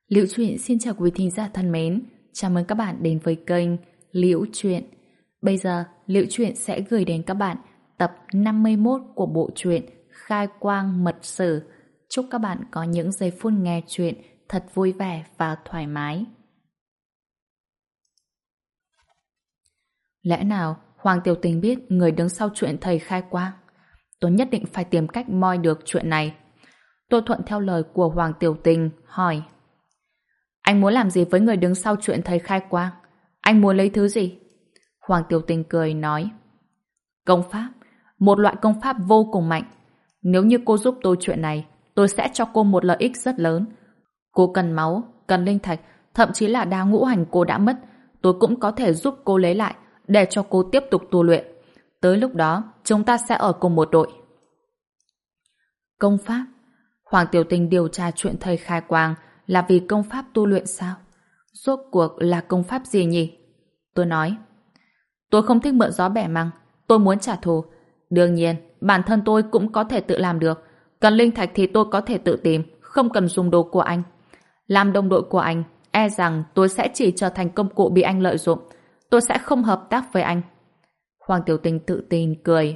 Liễu Chuyện xin chào quý thính giả thân mến, chào mừng các bạn đến với kênh Liễu Chuyện. Bây giờ, Liễu Chuyện sẽ gửi đến các bạn tập 51 của bộ truyện Khai Quang Mật Sử. Chúc các bạn có những giây phút nghe chuyện thật vui vẻ và thoải mái. Lẽ nào Hoàng Tiểu Tình biết người đứng sau chuyện thầy khai quang? Tôi nhất định phải tìm cách moi được chuyện này. Tôi thuận theo lời của Hoàng Tiểu Tình, hỏi: Anh muốn làm gì với người đứng sau chuyện thầy khai quang? Anh muốn lấy thứ gì? Hoàng Tiểu Tình cười nói: Công pháp, một loại công pháp vô cùng mạnh. Nếu như cô giúp tôi chuyện này, tôi sẽ cho cô một lợi ích rất lớn. Cô cần máu, cần linh thạch, thậm chí là đa ngũ hành cô đã mất, tôi cũng có thể giúp cô lấy lại để cho cô tiếp tục tu luyện. Tới lúc đó, chúng ta sẽ ở cùng một đội. Công pháp? Hoàng Tiểu Tình điều tra chuyện thầy khai quang là vì công pháp tu luyện sao? Rốt cuộc là công pháp gì nhỉ? Tôi nói: Tôi không thích mượn gió bẻ măng, tôi muốn trả thù. Đương nhiên, bản thân tôi cũng có thể tự làm được. Cần linh thạch thì tôi có thể tự tìm, không cần dùng đồ của anh. Làm đồng đội của anh, e rằng tôi sẽ chỉ trở thành công cụ bị anh lợi dụng. Tôi sẽ không hợp tác với anh. Hoàng Tiểu Tình tự tin cười.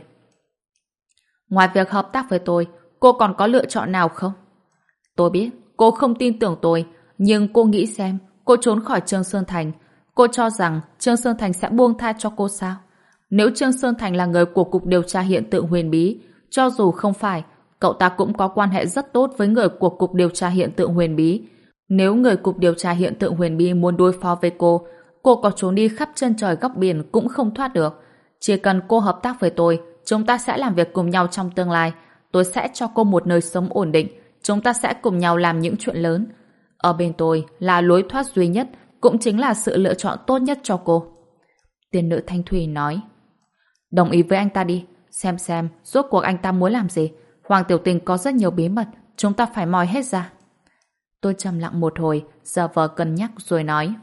Ngoài việc hợp tác với tôi, cô còn có lựa chọn nào không? Tôi biết cô không tin tưởng tôi, nhưng cô nghĩ xem, cô trốn khỏi Trương Sơn Thành. Cô cho rằng Trương Sơn Thành sẽ buông tha cho cô sao? Nếu Trương Sơn Thành là người của Cục Điều tra Hiện tượng Huyền Bí, cho dù không phải, cậu ta cũng có quan hệ rất tốt với người của Cục Điều tra Hiện tượng Huyền Bí. Nếu người Cục Điều tra Hiện tượng Huyền Bí muốn đối phó với cô có trốn đi khắp chân trời góc biển cũng không thoát được. Chỉ cần cô hợp tác với tôi, chúng ta sẽ làm việc cùng nhau trong tương lai. Tôi sẽ cho cô một nơi sống ổn định. Chúng ta sẽ cùng nhau làm những chuyện lớn. Ở bên tôi là lối thoát duy nhất, cũng chính là sự lựa chọn tốt nhất cho cô. Tiên nữ Thanh Thủy nói: Đồng ý với anh ta đi, xem rốt cuộc anh ta muốn làm gì. Hoàng Tiểu Tình có rất nhiều bí mật, chúng ta phải moi hết ra. Tôi trầm lặng một hồi, giờ vờ cân nhắc rồi nói: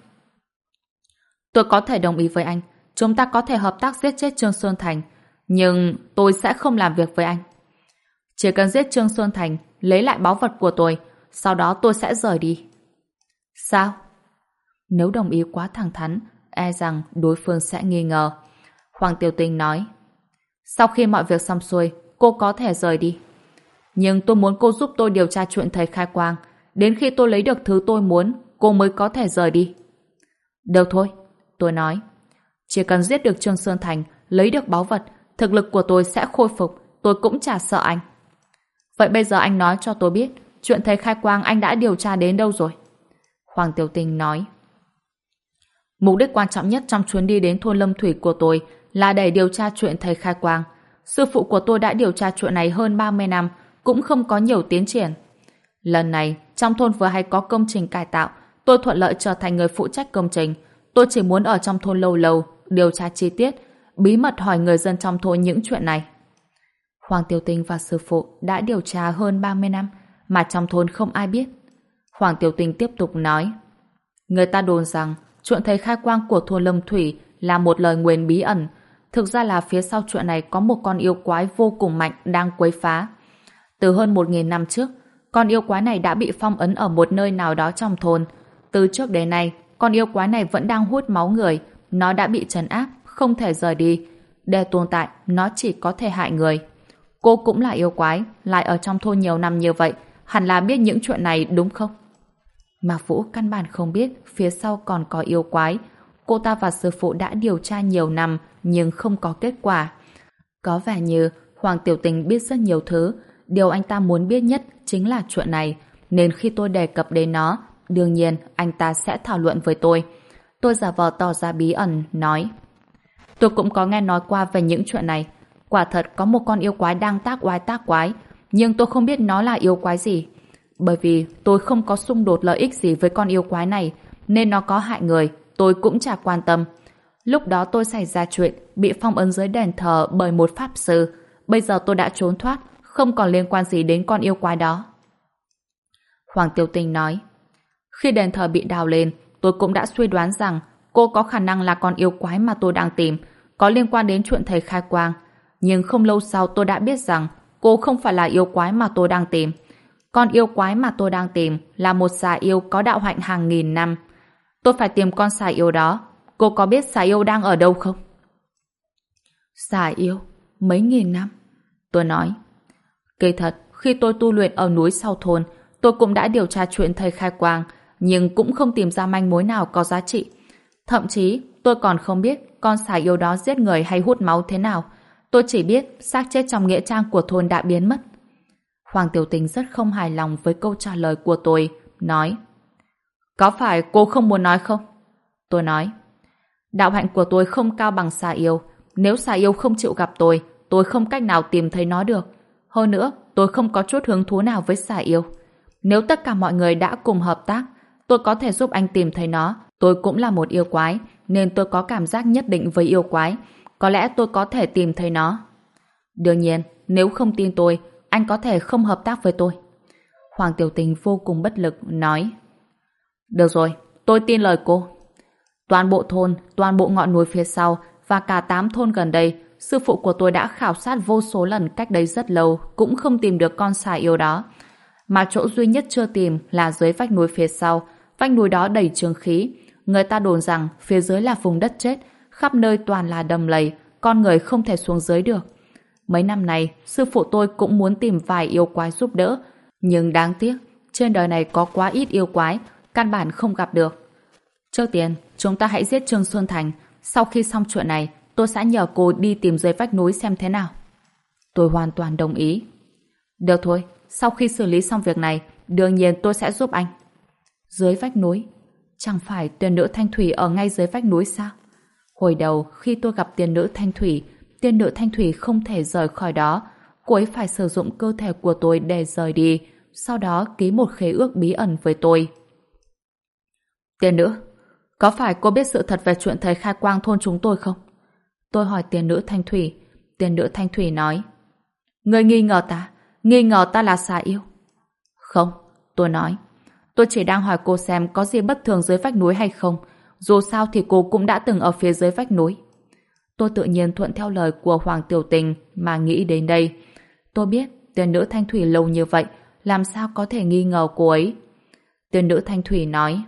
Tôi có thể đồng ý với anh, chúng ta có thể hợp tác giết chết Trương Sơn Thành, nhưng tôi sẽ không làm việc với anh. Chỉ cần giết Trương Sơn Thành, lấy lại báu vật của tôi, sau đó tôi sẽ rời đi. Sao? Nếu đồng ý quá thẳng thắn, e rằng đối phương sẽ nghi ngờ. Hoàng Tiểu Tình nói: Sau khi mọi việc xong xuôi, cô có thể rời đi. Nhưng tôi muốn cô giúp tôi điều tra chuyện thầy khai quang. Đến khi tôi lấy được thứ tôi muốn, cô mới có thể rời đi. Được thôi, tôi nói. Chỉ cần giết được Trương Sơn Thành, lấy được báu vật, thực lực của tôi sẽ khôi phục, tôi cũng chả sợ anh. Vậy bây giờ anh nói cho tôi biết, chuyện thầy khai quang anh đã điều tra đến đâu rồi? Hoàng Tiểu Tình nói: Mục đích quan trọng nhất trong chuyến đi đến thôn Lâm Thủy của tôi là để điều tra chuyện thầy khai quang. Sư phụ của tôi đã điều tra chuyện này hơn 30 năm, cũng không có nhiều tiến triển. Lần này, trong thôn vừa hay có công trình cải tạo, tôi thuận lợi trở thành người phụ trách công trình. Tôi chỉ muốn ở trong thôn lâu lâu, điều tra chi tiết, bí mật hỏi người dân trong thôn những chuyện này. Hoàng Tiểu Tình và sư phụ đã điều tra hơn 30 năm, mà trong thôn không ai biết. Hoàng Tiểu Tình tiếp tục nói: Người ta đồn rằng chuyện thầy khai quang của thôn Lâm Thủy là một lời nguyền bí ẩn. Thực ra là phía sau chuyện này có một con yêu quái vô cùng mạnh đang quấy phá. Từ hơn 1000 năm trước, con yêu quái này đã bị phong ấn ở một nơi nào đó trong thôn. Từ trước đến nay, con yêu quái này vẫn đang hút máu người. Nó đã bị trấn áp, không thể rời đi. Để tồn tại, nó chỉ có thể hại người. Cô cũng là yêu quái, lại ở trong thôn nhiều năm như vậy, hẳn là biết những chuyện này đúng không? Mạc Vũ căn bản không biết phía sau còn có yêu quái. Cô ta và sư phụ đã điều tra nhiều năm nhưng không có kết quả. Có vẻ như Hoàng Tiểu Tình biết rất nhiều thứ. Điều anh ta muốn biết nhất chính là chuyện này, nên khi tôi đề cập đến nó, đương nhiên anh ta sẽ thảo luận với tôi. Tôi giả vờ tỏ ra bí ẩn, nói: Tôi cũng có nghe nói qua về những chuyện này. Quả thật có một con yêu quái đang tác quái, nhưng tôi không biết nó là yêu quái gì. Bởi vì tôi không có xung đột lợi ích gì với con yêu quái này, nên nó có hại người, tôi cũng chả quan tâm. Lúc đó tôi xảy ra chuyện, bị phong ấn dưới đền thờ bởi một pháp sư. Bây giờ tôi đã trốn thoát, không còn liên quan gì đến con yêu quái đó. Hoàng Tiểu Tình nói: Khi đền thờ bị đào lên, tôi cũng đã suy đoán rằng cô có khả năng là con yêu quái mà tôi đang tìm, có liên quan đến chuyện thầy khai quang. Nhưng không lâu sau tôi đã biết rằng cô không phải là yêu quái mà tôi đang tìm. Con yêu quái mà tôi đang tìm là một xà yêu có đạo hạnh hàng nghìn năm. Tôi phải tìm con xà yêu đó. Cô có biết xà yêu đang ở đâu không? Xà yêu? Mấy nghìn năm? Tôi nói. Kỳ thật, khi tôi tu luyện ở núi sau thôn, tôi cũng đã điều tra chuyện thầy khai quang, nhưng cũng không tìm ra manh mối nào có giá trị. Thậm chí, tôi còn không biết con xà yêu đó giết người hay hút máu thế nào. Tôi chỉ biết xác chết trong nghĩa trang của thôn đã biến mất. Hoàng Tiểu Tình rất không hài lòng với câu trả lời của tôi, nói: Có phải cô không muốn nói không? Tôi nói: Đạo hạnh của tôi không cao bằng xà yêu. Nếu xà yêu không chịu gặp tôi không cách nào tìm thấy nó được. Hơn nữa, tôi không có chút hứng thú nào với xà yêu. Nếu tất cả mọi người đã cùng hợp tác, tôi có thể giúp anh tìm thấy nó. Tôi cũng là một yêu quái, nên tôi có cảm giác nhất định với yêu quái. Có lẽ tôi có thể tìm thấy nó. Đương nhiên, nếu không tin tôi, anh có thể không hợp tác với tôi. Hoàng Tiểu Tình vô cùng bất lực, nói: Được rồi, tôi tin lời cô. Toàn bộ thôn, toàn bộ ngọn núi phía sau và cả 8 thôn gần đây, sư phụ của tôi đã khảo sát vô số lần cách đây rất lâu, cũng không tìm được con xà yêu đó. Mà chỗ duy nhất chưa tìm là dưới vách núi phía sau. Vách núi đó đầy trường khí. Người ta đồn rằng phía dưới là vùng đất chết, khắp nơi toàn là đầm lầy, con người không thể xuống dưới được. Mấy năm nay, sư phụ tôi cũng muốn tìm vài yêu quái giúp đỡ, nhưng đáng tiếc, trên đời này có quá ít yêu quái, căn bản không gặp được. Trước tiên, chúng ta hãy giết Trương Xuân Thành. Sau khi xong chuyện này, tôi sẽ nhờ cô đi tìm dưới vách núi xem thế nào. Tôi hoàn toàn đồng ý. Được thôi, sau khi xử lý xong việc này, đương nhiên tôi sẽ giúp anh. Dưới vách núi? Chẳng phải tiên nữ Thanh Thủy ở ngay dưới vách núi sao? Hồi đầu, khi tôi gặp tiên nữ Thanh Thủy không thể rời khỏi đó. Cô ấy phải sử dụng cơ thể của tôi để rời đi, sau đó ký một khế ước bí ẩn với tôi. Tiên nữ, có phải cô biết sự thật về chuyện thầy khai quang thôn chúng tôi không? Tôi hỏi tiên nữ Thanh Thủy. Tiên nữ Thanh Thủy nói: Ngươi nghi ngờ ta là xà yêu. Không, tôi nói. Tôi chỉ đang hỏi cô xem có gì bất thường dưới vách núi hay không. Dù sao thì cô cũng đã từng ở phía dưới vách núi. Tôi tự nhiên thuận theo lời của Hoàng Tiểu Tình mà nghĩ đến đây. Tôi biết tiên nữ Thanh Thủy lâu như vậy, làm sao có thể nghi ngờ cô ấy. Tiên nữ Thanh Thủy nói: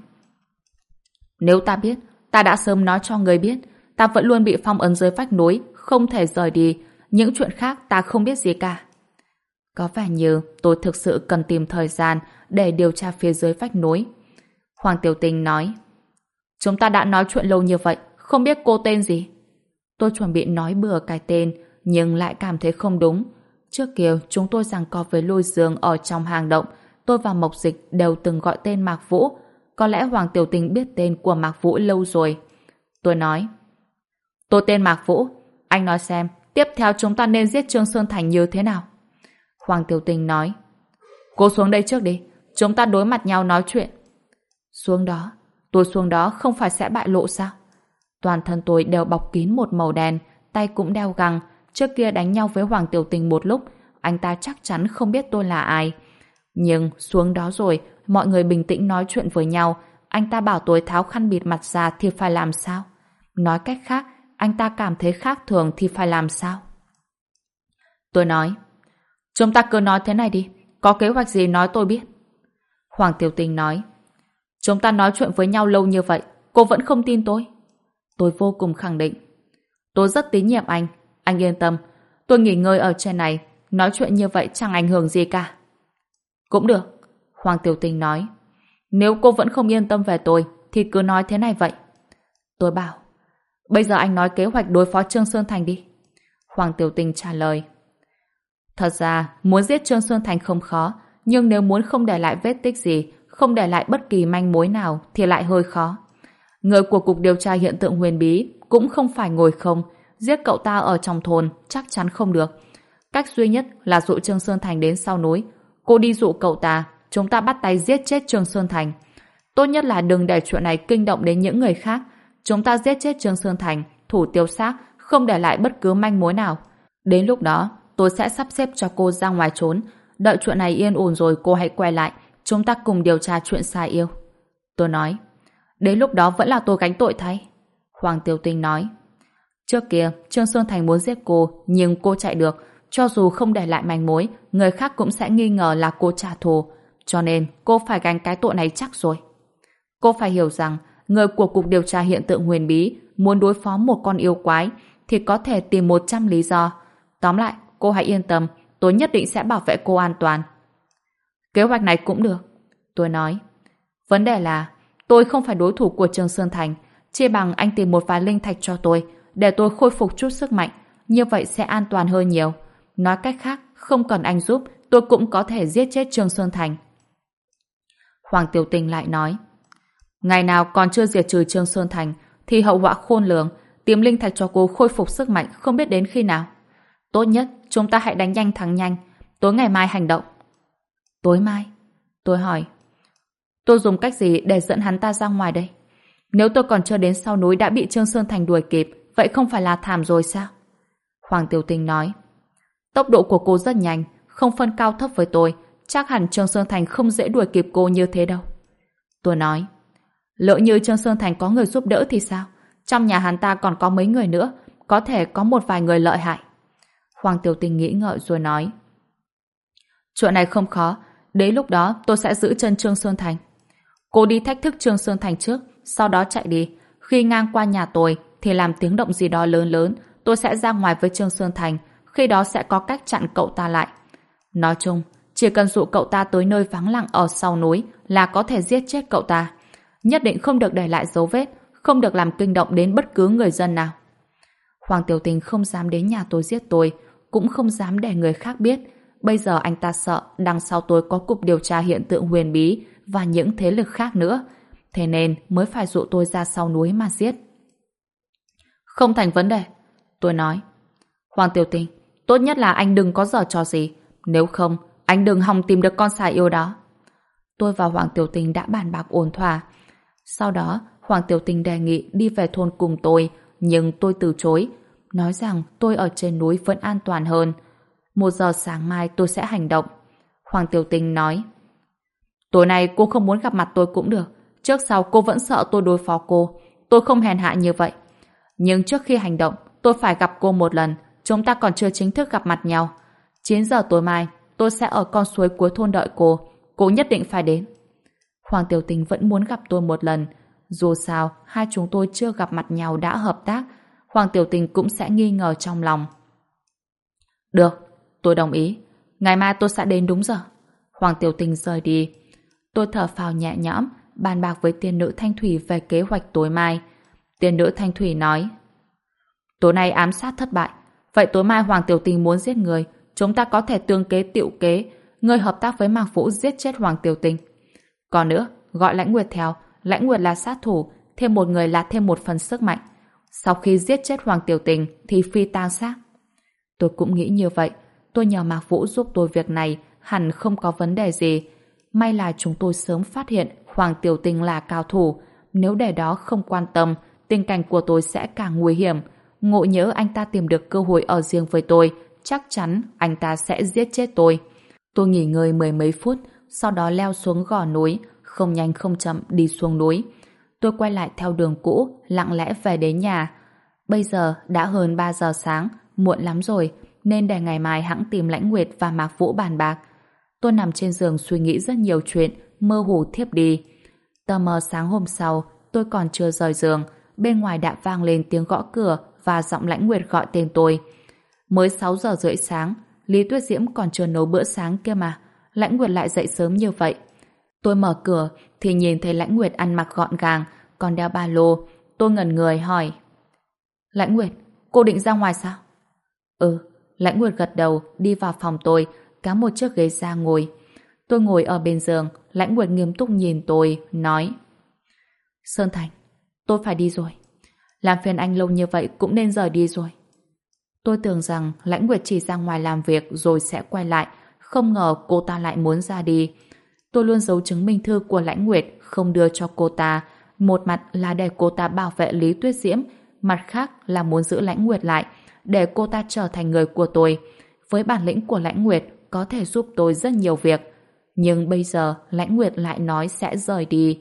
Nếu ta biết, ta đã sớm nói cho người biết. Ta vẫn luôn bị phong ấn dưới vách núi, không thể rời đi. Những chuyện khác ta không biết gì cả. Có vẻ như tôi thực sự cần tìm thời gian để điều tra phía dưới vách núi. Hoàng Tiểu Tình nói: Chúng ta đã nói chuyện lâu như vậy, không biết cô tên gì? Tôi chuẩn bị nói bừa cái tên, nhưng lại cảm thấy không đúng. Trước kia chúng tôi giằng co với Lôi Dương ở trong hang động. Tôi và Mộc Dịch đều từng gọi tên Mạc Vũ. Có lẽ Hoàng Tiểu Tình biết tên của Mạc Vũ lâu rồi. Tôi nói: Tôi tên Mạc Vũ. Anh nói xem, tiếp theo chúng ta nên giết Trương Sơn Thành như thế nào? Hoàng Tiểu Tình nói: Cô xuống đây trước đi, chúng ta đối mặt nhau nói chuyện. Xuống đó? Tôi xuống đó không phải sẽ bại lộ sao? Toàn thân tôi đều bọc kín một màu đen, tay cũng đeo găng. Trước kia đánh nhau với Hoàng Tiểu Tình một lúc, anh ta chắc chắn không biết tôi là ai. Nhưng xuống đó rồi, mọi người bình tĩnh nói chuyện với nhau. Anh ta bảo tôi tháo khăn bịt mặt ra thì phải làm sao? Nói cách khác, anh ta cảm thấy khác thường thì phải làm sao? Tôi nói: Chúng ta cứ nói thế này đi, có kế hoạch gì nói tôi biết. Hoàng Tiểu Tình nói: Chúng ta nói chuyện với nhau lâu như vậy, cô vẫn không tin tôi. Tôi vô cùng khẳng định: Tôi rất tín nhiệm anh yên tâm. Tôi nghỉ ngơi ở trên này, nói chuyện như vậy chẳng ảnh hưởng gì cả. Cũng được, Hoàng Tiểu Tình nói. Nếu cô vẫn không yên tâm về tôi, thì cứ nói thế này vậy. Tôi bảo: Bây giờ anh nói kế hoạch đối phó Trương Sơn Thành đi. Hoàng Tiểu Tình trả lời: Thật ra, muốn giết Trương Sơn Thành không khó, nhưng nếu muốn không để lại vết tích gì, không để lại bất kỳ manh mối nào, thì lại hơi khó. Người của Cục Điều tra Hiện tượng Huyền Bí cũng không phải ngồi không, giết cậu ta ở trong thôn chắc chắn không được. Cách duy nhất là dụ Trương Sơn Thành đến sau núi. Cô đi dụ cậu ta, chúng ta bắt tay giết chết Trương Sơn Thành. Tốt nhất là đừng để chuyện này kinh động đến những người khác. Chúng ta giết chết Trương Sơn Thành, thủ tiêu xác, không để lại bất cứ manh mối nào. Đến lúc đó, tôi sẽ sắp xếp cho cô ra ngoài trốn. Đợi chuyện này yên ổn rồi cô hãy quay lại, chúng ta cùng điều tra chuyện xà yêu. Tôi nói: Đến lúc đó vẫn là tôi gánh tội thay. Hoàng Tiểu Tình nói: Trước kia Trương Sơn Thành muốn giết cô, nhưng cô chạy được. Cho dù không để lại manh mối, người khác cũng sẽ nghi ngờ là cô trả thù. Cho nên cô phải gánh cái tội này chắc rồi. Cô phải hiểu rằng người của Cục Điều tra Hiện tượng Huyền Bí muốn đối phó một con yêu quái thì có thể tìm 100 lý do. Tóm lại, cô hãy yên tâm, tôi nhất định sẽ bảo vệ cô an toàn. Kế hoạch này cũng được, tôi nói. Vấn đề là tôi không phải đối thủ của Trương Sơn Thành, chỉ bằng anh tìm một vài linh thạch cho tôi để tôi khôi phục chút sức mạnh, như vậy sẽ an toàn hơn nhiều. Nói cách khác, không cần anh giúp, tôi cũng có thể giết chết Trương Sơn Thành. Hoàng Tiểu Tình lại nói, ngày nào còn chưa diệt trừ Trương Sơn Thành thì hậu họa khôn lường, tìm linh thạch cho cô khôi phục sức mạnh không biết đến khi nào. Tốt nhất chúng ta hãy đánh nhanh thắng nhanh, tối ngày mai hành động. Tối mai? Tôi hỏi, tôi dùng cách gì để dẫn hắn ta ra ngoài đây? Nếu tôi còn chưa đến sau núi đã bị Trương Sơn Thành đuổi kịp, vậy không phải là thảm rồi sao? Hoàng Tiểu Tình nói, tốc độ của cô rất nhanh, không phân cao thấp với tôi, chắc hẳn Trương Sơn Thành không dễ đuổi kịp cô như thế đâu. Tôi nói, lỡ như Trương Sơn Thành có người giúp đỡ thì sao? Trong nhà hắn ta còn có mấy người nữa, có thể có một vài người lợi hại. Hoàng Tiểu Tình nghĩ ngợi rồi nói, chuyện này không khó, đến lúc đó tôi sẽ giữ chân Trương Sơn Thành. Cô đi thách thức Trương Sơn Thành trước, sau đó chạy đi. Khi ngang qua nhà tôi thì làm tiếng động gì đó lớn lớn, tôi sẽ ra ngoài với Trương Sơn Thành, khi đó sẽ có cách chặn cậu ta lại. Nói chung, chỉ cần dụ cậu ta tới nơi vắng lặng ở sau núi là có thể giết chết cậu ta. Nhất định không được để lại dấu vết, không được làm kinh động đến bất cứ người dân nào. Hoàng Tiểu Tình không dám đến nhà tôi giết tôi, cũng không dám để người khác biết. Bây giờ anh ta sợ đằng sau tôi có Cục Điều tra Hiện tượng Huyền Bí và những thế lực khác nữa. Thế nên mới phải dụ tôi ra sau núi mà giết. Không thành vấn đề, tôi nói. Hoàng Tiểu Tình, tốt nhất là anh đừng có giở trò gì. Nếu không, anh đừng hòng tìm được con xà yêu đó. Tôi và Hoàng Tiểu Tình đã bàn bạc ổn thỏa. Sau đó, Hoàng Tiểu Tình đề nghị đi về thôn cùng tôi, nhưng tôi từ chối, nói rằng tôi ở trên núi vẫn an toàn hơn. 1 giờ sáng mai tôi sẽ hành động. Hoàng Tiểu Tình nói, tối nay cô không muốn gặp mặt tôi cũng được. Trước sau cô vẫn sợ tôi đối phó cô. Tôi không hèn hạ như vậy. Nhưng trước khi hành động, tôi phải gặp cô một lần. Chúng ta còn chưa chính thức gặp mặt nhau. 9 giờ tối mai, tôi sẽ ở con suối cuối thôn đợi cô. Cô nhất định phải đến. Hoàng Tiểu Tình vẫn muốn gặp tôi một lần. Dù sao, hai chúng tôi chưa gặp mặt nhau đã hợp tác. Hoàng Tiểu Tình cũng sẽ nghi ngờ trong lòng. Được, tôi đồng ý. Ngày mai tôi sẽ đến đúng giờ. Hoàng Tiểu Tình rời đi. Tôi thở phào nhẹ nhõm, bàn bạc với tiên nữ Thanh Thủy về kế hoạch tối mai. Tiên nữ Thanh Thủy nói, tối nay ám sát thất bại. Vậy tối mai Hoàng Tiểu Tình muốn giết người, chúng ta có thể tương kế tiệu kế. Ngươi hợp tác với Mạc Vũ giết chết Hoàng Tiểu Tình. Còn nữa, gọi Lãnh Nguyệt theo. Lãnh Nguyệt là sát thủ, thêm một người là thêm một phần sức mạnh. Sau khi giết chết Hoàng Tiểu Tình thì phi tang xác. Tôi cũng nghĩ như vậy. Tôi nhờ Mạc Vũ giúp tôi việc này hẳn không có vấn đề gì. May là chúng tôi sớm phát hiện Hoàng Tiểu Tình là cao thủ. Nếu để đó không quan tâm, tình cảnh của tôi sẽ càng nguy hiểm. Ngộ nhỡ anh ta tìm được cơ hội ở riêng với tôi, chắc chắn anh ta sẽ giết chết tôi. Tôi nghỉ ngơi 10 mấy phút, sau đó leo xuống gò núi, không nhanh không chậm đi xuống núi. Tôi quay lại theo đường cũ, lặng lẽ về đến nhà. Bây giờ đã hơn 3 giờ sáng, muộn lắm rồi, nên để ngày mai hẵng tìm Lãnh Nguyệt và Mạc Vũ bàn bạc. Tôi nằm trên giường suy nghĩ rất nhiều chuyện, mơ hồ thiếp đi. Tờ mờ sáng hôm sau, tôi còn chưa rời giường, bên ngoài đã vang lên tiếng gõ cửa và giọng Lãnh Nguyệt gọi tên tôi. Mới 6 giờ rưỡi sáng, Lý Tuyết Diễm còn chưa nấu bữa sáng kia mà. Lãnh Nguyệt lại dậy sớm như vậy. Tôi mở cửa thì nhìn thấy Lãnh Nguyệt ăn mặc gọn gàng, còn đeo ba lô. Tôi ngẩn người hỏi, Lãnh Nguyệt, cô định ra ngoài sao? Ừ. Lãnh Nguyệt gật đầu, đi vào phòng tôi, kéo một chiếc ghế ra ngồi. Tôi ngồi ở bên giường, Lãnh Nguyệt nghiêm túc nhìn tôi, nói, Sơn Thành, tôi phải đi rồi. Làm phiền anh lâu như vậy cũng nên rời đi rồi. Tôi tưởng rằng Lãnh Nguyệt chỉ ra ngoài làm việc rồi sẽ quay lại, không ngờ cô ta lại muốn ra đi. Tôi luôn giấu chứng minh thư của Lãnh Nguyệt, không đưa cho cô ta. Một mặt là để cô ta bảo vệ Lý Tuyết Diễm, mặt khác là muốn giữ Lãnh Nguyệt lại, để cô ta trở thành người của tôi. Với bản lĩnh của Lãnh Nguyệt, có thể giúp tôi rất nhiều việc. Nhưng bây giờ Lãnh Nguyệt lại nói sẽ rời đi.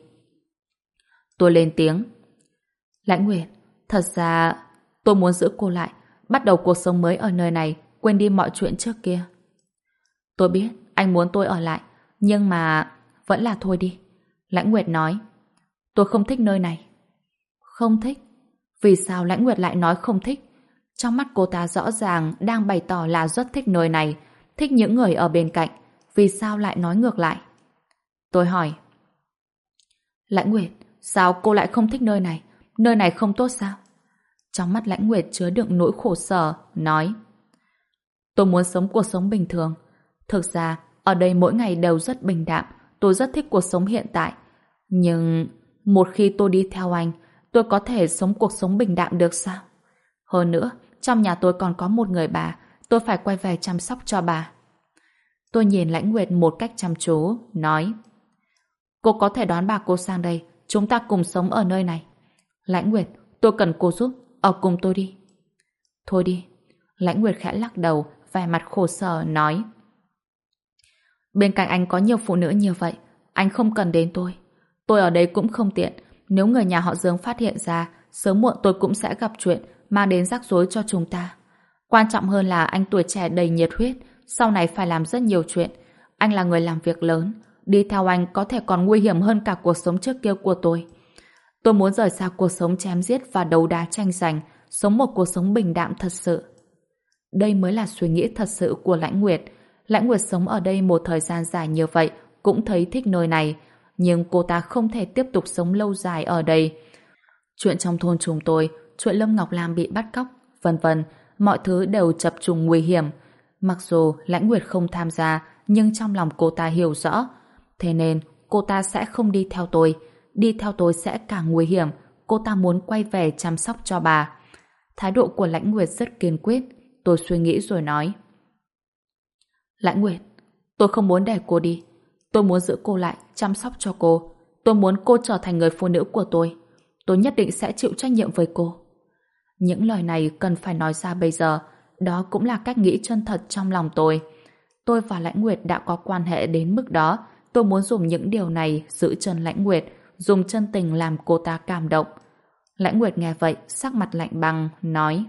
Tôi lên tiếng, Lãnh Nguyệt, thật ra tôi muốn giữ cô lại, bắt đầu cuộc sống mới ở nơi này, quên đi mọi chuyện trước kia. Tôi biết anh muốn tôi ở lại, nhưng mà vẫn là thôi đi. Lãnh Nguyệt nói. Tôi không thích nơi này. Không thích? Vì sao Lãnh Nguyệt lại nói không thích? Trong mắt cô ta rõ ràng đang bày tỏ là rất thích nơi này, thích những người ở bên cạnh. Vì sao lại nói ngược lại? Tôi hỏi. Lãnh Nguyệt, sao cô lại không thích nơi này? Nơi này không tốt sao? Trong mắt Lãnh Nguyệt chứa đựng nỗi khổ sở, nói. Tôi muốn sống cuộc sống bình thường. Thực ra, ở đây mỗi ngày đều rất bình đạm. Tôi rất thích cuộc sống hiện tại. Nhưng một khi tôi đi theo anh, tôi có thể sống cuộc sống bình đạm được sao? Hơn nữa, trong nhà tôi còn có một người bà, tôi phải quay về chăm sóc cho bà. Tôi nhìn Lãnh Nguyệt một cách chăm chú, nói. Cô có thể đón bà cô sang đây, chúng ta cùng sống ở nơi này. Lãnh Nguyệt, tôi cần cô giúp, ở cùng tôi đi. Thôi đi. Lãnh Nguyệt khẽ lắc đầu, vẻ mặt khổ sở, nói. Bên cạnh anh có nhiều phụ nữ như vậy, anh không cần đến tôi. Tôi ở đây cũng không tiện, nếu người nhà họ Dương phát hiện ra, sớm muộn tôi cũng sẽ gặp chuyện, mang đến rắc rối cho chúng ta. Quan trọng hơn là anh tuổi trẻ đầy nhiệt huyết, sau này phải làm rất nhiều chuyện. Anh là người làm việc lớn, đi theo anh có thể còn nguy hiểm hơn cả cuộc sống trước kia của tôi. Tôi muốn rời xa cuộc sống chém giết và đấu đá tranh giành, sống một cuộc sống bình đạm thật sự. Đây mới là suy nghĩ thật sự của Lãnh Nguyệt. Lãnh Nguyệt sống ở đây một thời gian dài như vậy, cũng thấy thích nơi này, nhưng cô ta không thể tiếp tục sống lâu dài ở đây. Chuyện trong thôn chúng tôi, chuyện Lâm Ngọc Lam bị bắt cóc, vân vân, mọi thứ đều chập trùng nguy hiểm. Mặc dù Lãnh Nguyệt không tham gia, nhưng trong lòng cô ta hiểu rõ. Thế nên, cô ta sẽ không đi theo tôi. Đi theo tôi sẽ càng nguy hiểm. Cô ta muốn quay về chăm sóc cho bà. Thái độ của Lãnh Nguyệt rất kiên quyết. Tôi suy nghĩ rồi nói. Lãnh Nguyệt, tôi không muốn để cô đi. Tôi muốn giữ cô lại, chăm sóc cho cô. Tôi muốn cô trở thành người phụ nữ của tôi. Tôi nhất định sẽ chịu trách nhiệm với cô. Những lời này cần phải nói ra bây giờ. Đó cũng là cách nghĩ chân thật trong lòng tôi. Tôi và Lãnh Nguyệt đã có quan hệ đến mức đó. Tôi muốn dùng những điều này giữ chân Lãnh Nguyệt, dùng chân tình làm cô ta cảm động. Lãnh Nguyệt nghe vậy, sắc mặt lạnh băng, nói.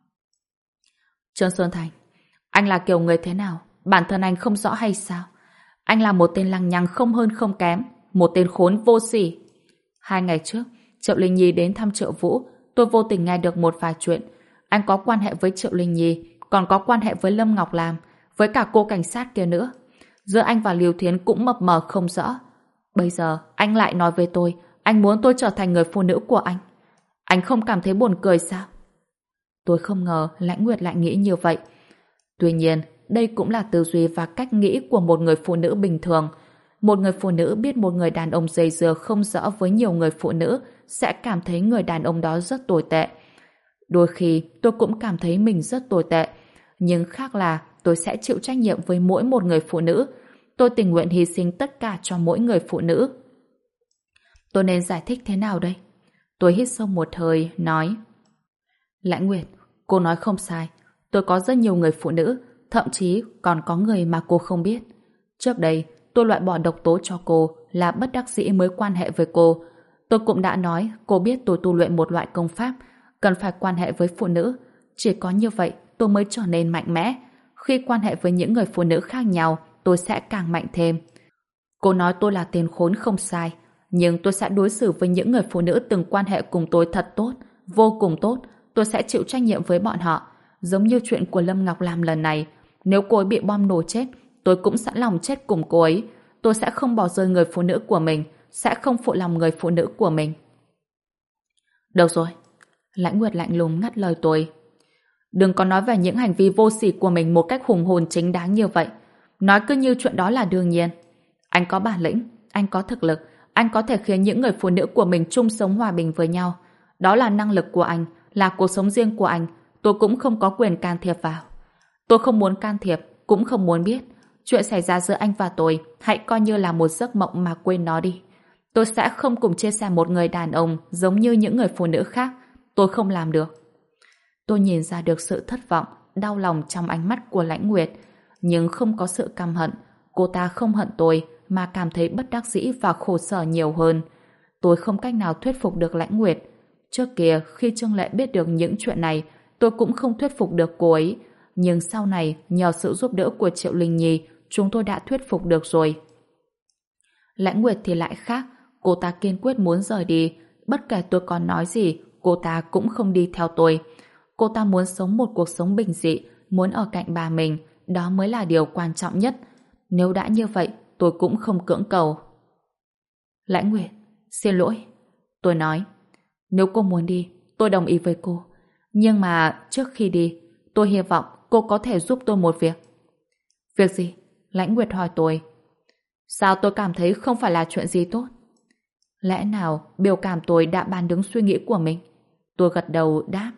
Trương Xuân Thành, anh là kiểu người thế nào? Bản thân anh không rõ hay sao? Anh là một tên lăng nhăng không hơn không kém, một tên khốn vô sỉ. 2 ngày trước, Triệu Linh Nhi đến thăm Triệu Vũ, tôi vô tình nghe được một vài chuyện. Anh có quan hệ với Triệu Linh Nhi, còn có quan hệ với Lâm Ngọc Lam, với cả cô cảnh sát kia nữa. Giữa anh và Liêu Thiến cũng mập mờ không rõ. Bây giờ, anh lại nói với tôi, anh muốn tôi trở thành người phụ nữ của anh. Anh không cảm thấy buồn cười sao? Tôi không ngờ Lãnh Nguyệt lại nghĩ như vậy. Tuy nhiên, đây cũng là tư duy và cách nghĩ của một người phụ nữ bình thường. Một người phụ nữ biết một người đàn ông dây dưa không rõ với nhiều người phụ nữ sẽ cảm thấy người đàn ông đó rất tồi tệ. Đôi khi tôi cũng cảm thấy mình rất tồi tệ. Nhưng khác là tôi sẽ chịu trách nhiệm với mỗi một người phụ nữ. Tôi tình nguyện hy sinh tất cả cho mỗi người phụ nữ. Tôi nên giải thích thế nào đây? Tôi hít sâu một hơi, nói. Lãnh Nguyệt, cô nói không sai. Tôi có rất nhiều người phụ nữ, thậm chí còn có người mà cô không biết. Trước đây, tôi loại bỏ độc tố cho cô là bất đắc dĩ mới quan hệ với cô. Tôi cũng đã nói cô biết tôi tu luyện một loại công pháp, cần phải quan hệ với phụ nữ. Chỉ có như vậy tôi mới trở nên mạnh mẽ. Khi quan hệ với những người phụ nữ khác nhau, tôi sẽ càng mạnh thêm. Cô nói tôi là tên khốn không sai, nhưng tôi sẽ đối xử với những người phụ nữ từng quan hệ cùng tôi thật tốt, vô cùng tốt. Tôi sẽ chịu trách nhiệm với bọn họ. Giống như chuyện của Lâm Ngọc Lam lần này, nếu cô ấy bị bom nổ chết, tôi cũng sẵn lòng chết cùng cô ấy. Tôi sẽ không bỏ rơi người phụ nữ của mình, sẽ không phụ lòng người phụ nữ của mình. Được rồi. Lãnh Nguyệt lạnh lùng ngắt lời tôi. Đừng có nói về những hành vi vô sỉ của mình một cách hùng hồn chính đáng như vậy. Nói cứ như chuyện đó là đương nhiên. Anh có bản lĩnh, anh có thực lực, anh có thể khiến những người phụ nữ của mình chung sống hòa bình với nhau. Đó là năng lực của anh, là cuộc sống riêng của anh. Tôi cũng không có quyền can thiệp vào. Tôi không muốn can thiệp, cũng không muốn biết. Chuyện xảy ra giữa anh và tôi, hãy coi như là một giấc mộng mà quên nó đi. Tôi sẽ không cùng chia sẻ một người đàn ông giống như những người phụ nữ khác. Tôi không làm được. Tôi nhìn ra được sự thất vọng, đau lòng trong ánh mắt của Lãnh Nguyệt, nhưng không có sự căm hận. Cô ta không hận tôi, mà cảm thấy bất đắc dĩ và khổ sở nhiều hơn. Tôi không cách nào thuyết phục được Lãnh Nguyệt. Trước kia, khi Trương Lệ biết được những chuyện này, tôi cũng không thuyết phục được cô ấy. Nhưng sau này, nhờ sự giúp đỡ của Triệu Linh Nhi, chúng tôi đã thuyết phục được rồi. Lãnh Nguyệt thì lại khác, cô ta kiên quyết muốn rời đi. Bất kể tôi còn nói gì, cô ta cũng không đi theo tôi. Cô ta muốn sống một cuộc sống bình dị, muốn ở cạnh bà mình, đó mới là điều quan trọng nhất. Nếu đã như vậy, tôi cũng không cưỡng cầu. Lãnh Nguyệt, xin lỗi. Tôi nói, nếu cô muốn đi, tôi đồng ý với cô. Nhưng mà trước khi đi, tôi hy vọng cô có thể giúp tôi một việc. Việc gì? Lãnh Nguyệt hỏi tôi. Sao tôi cảm thấy không phải là chuyện gì tốt? Lẽ nào biểu cảm tôi đã bàn đứng suy nghĩ của mình? Tôi gật đầu đáp.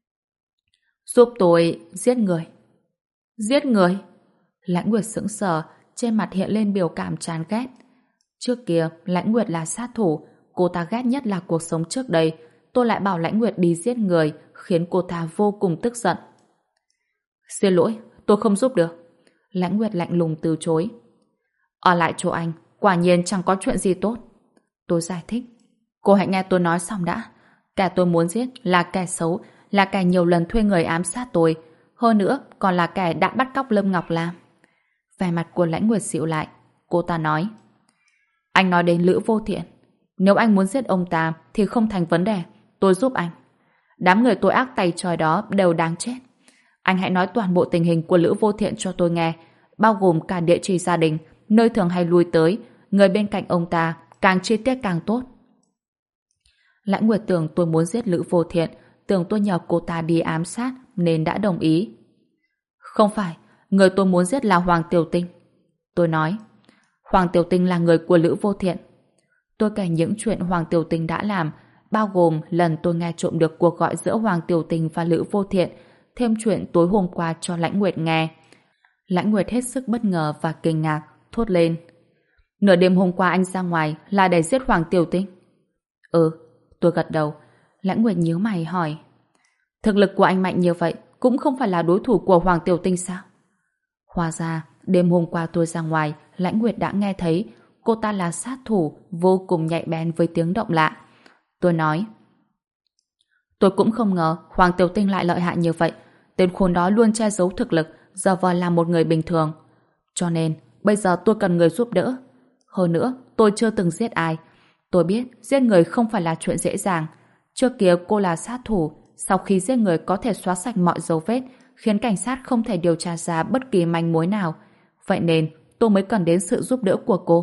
Giúp tôi giết người. Giết người? Lãnh Nguyệt sững sờ, trên mặt hiện lên biểu cảm chán ghét. Trước kia, Lãnh Nguyệt là sát thủ, cô ta ghét nhất là cuộc sống trước đây. Tôi lại bảo Lãnh Nguyệt đi giết người, khiến cô ta vô cùng tức giận. Xin lỗi, tôi không giúp được. Lãnh Nguyệt lạnh lùng từ chối. Ở lại chỗ anh, quả nhiên chẳng có chuyện gì tốt. Tôi giải thích. Cô hãy nghe tôi nói xong đã. Kẻ tôi muốn giết là kẻ xấu, là kẻ nhiều lần thuê người ám sát tôi. Hơn nữa, còn là kẻ đã bắt cóc Lâm Ngọc Lam. Vẻ mặt của Lãnh Nguyệt dịu lại. Cô ta nói. Anh nói đến Lữ Vô Thiện. Nếu anh muốn giết ông ta thì không thành vấn đề. Tôi giúp anh. Đám người tội ác tày trời đó đều đáng chết. Anh hãy nói toàn bộ tình hình của Lữ Vô Thiện cho tôi nghe, bao gồm cả địa chỉ gia đình, nơi thường hay lui tới, người bên cạnh ông ta, càng chi tiết càng tốt. Lãnh Nguyệt tưởng tôi muốn giết Lữ Vô Thiện, tưởng tôi nhờ cô ta đi ám sát nên đã đồng ý. Không phải, người tôi muốn giết là Hoàng Tiểu Tinh. Tôi nói, Hoàng Tiểu Tinh là người của Lữ Vô Thiện. Tôi kể những chuyện Hoàng Tiểu Tinh đã làm, bao gồm lần tôi nghe trộm được cuộc gọi giữa Hoàng Tiểu Tinh và Lữ Vô Thiện, thêm chuyện tối hôm qua cho Lãnh Nguyệt nghe. Lãnh Nguyệt hết sức bất ngờ và kinh ngạc, thốt lên. Nửa đêm hôm qua anh ra ngoài là để giết Hoàng Tiểu Tinh? Ừ, tôi gật đầu. Lãnh Nguyệt nhíu mày hỏi. Thực lực của anh mạnh như vậy cũng không phải là đối thủ của Hoàng Tiểu Tinh sao? Hóa ra, đêm hôm qua tôi ra ngoài, Lãnh Nguyệt đã nghe thấy cô ta là sát thủ vô cùng nhạy bén với tiếng động lạ. Tôi nói, tôi cũng không ngờ Hoàng Tiểu Tinh lại lợi hại như vậy. Tên khốn đó luôn che giấu thực lực, giờ vờ là một người bình thường. Cho nên, bây giờ tôi cần người giúp đỡ. Hơn nữa, tôi chưa từng giết ai. Tôi biết giết người không phải là chuyện dễ dàng. Trước kia cô là sát thủ, sau khi giết người có thể xóa sạch mọi dấu vết, khiến cảnh sát không thể điều tra ra bất kỳ manh mối nào. Vậy nên, tôi mới cần đến sự giúp đỡ của cô.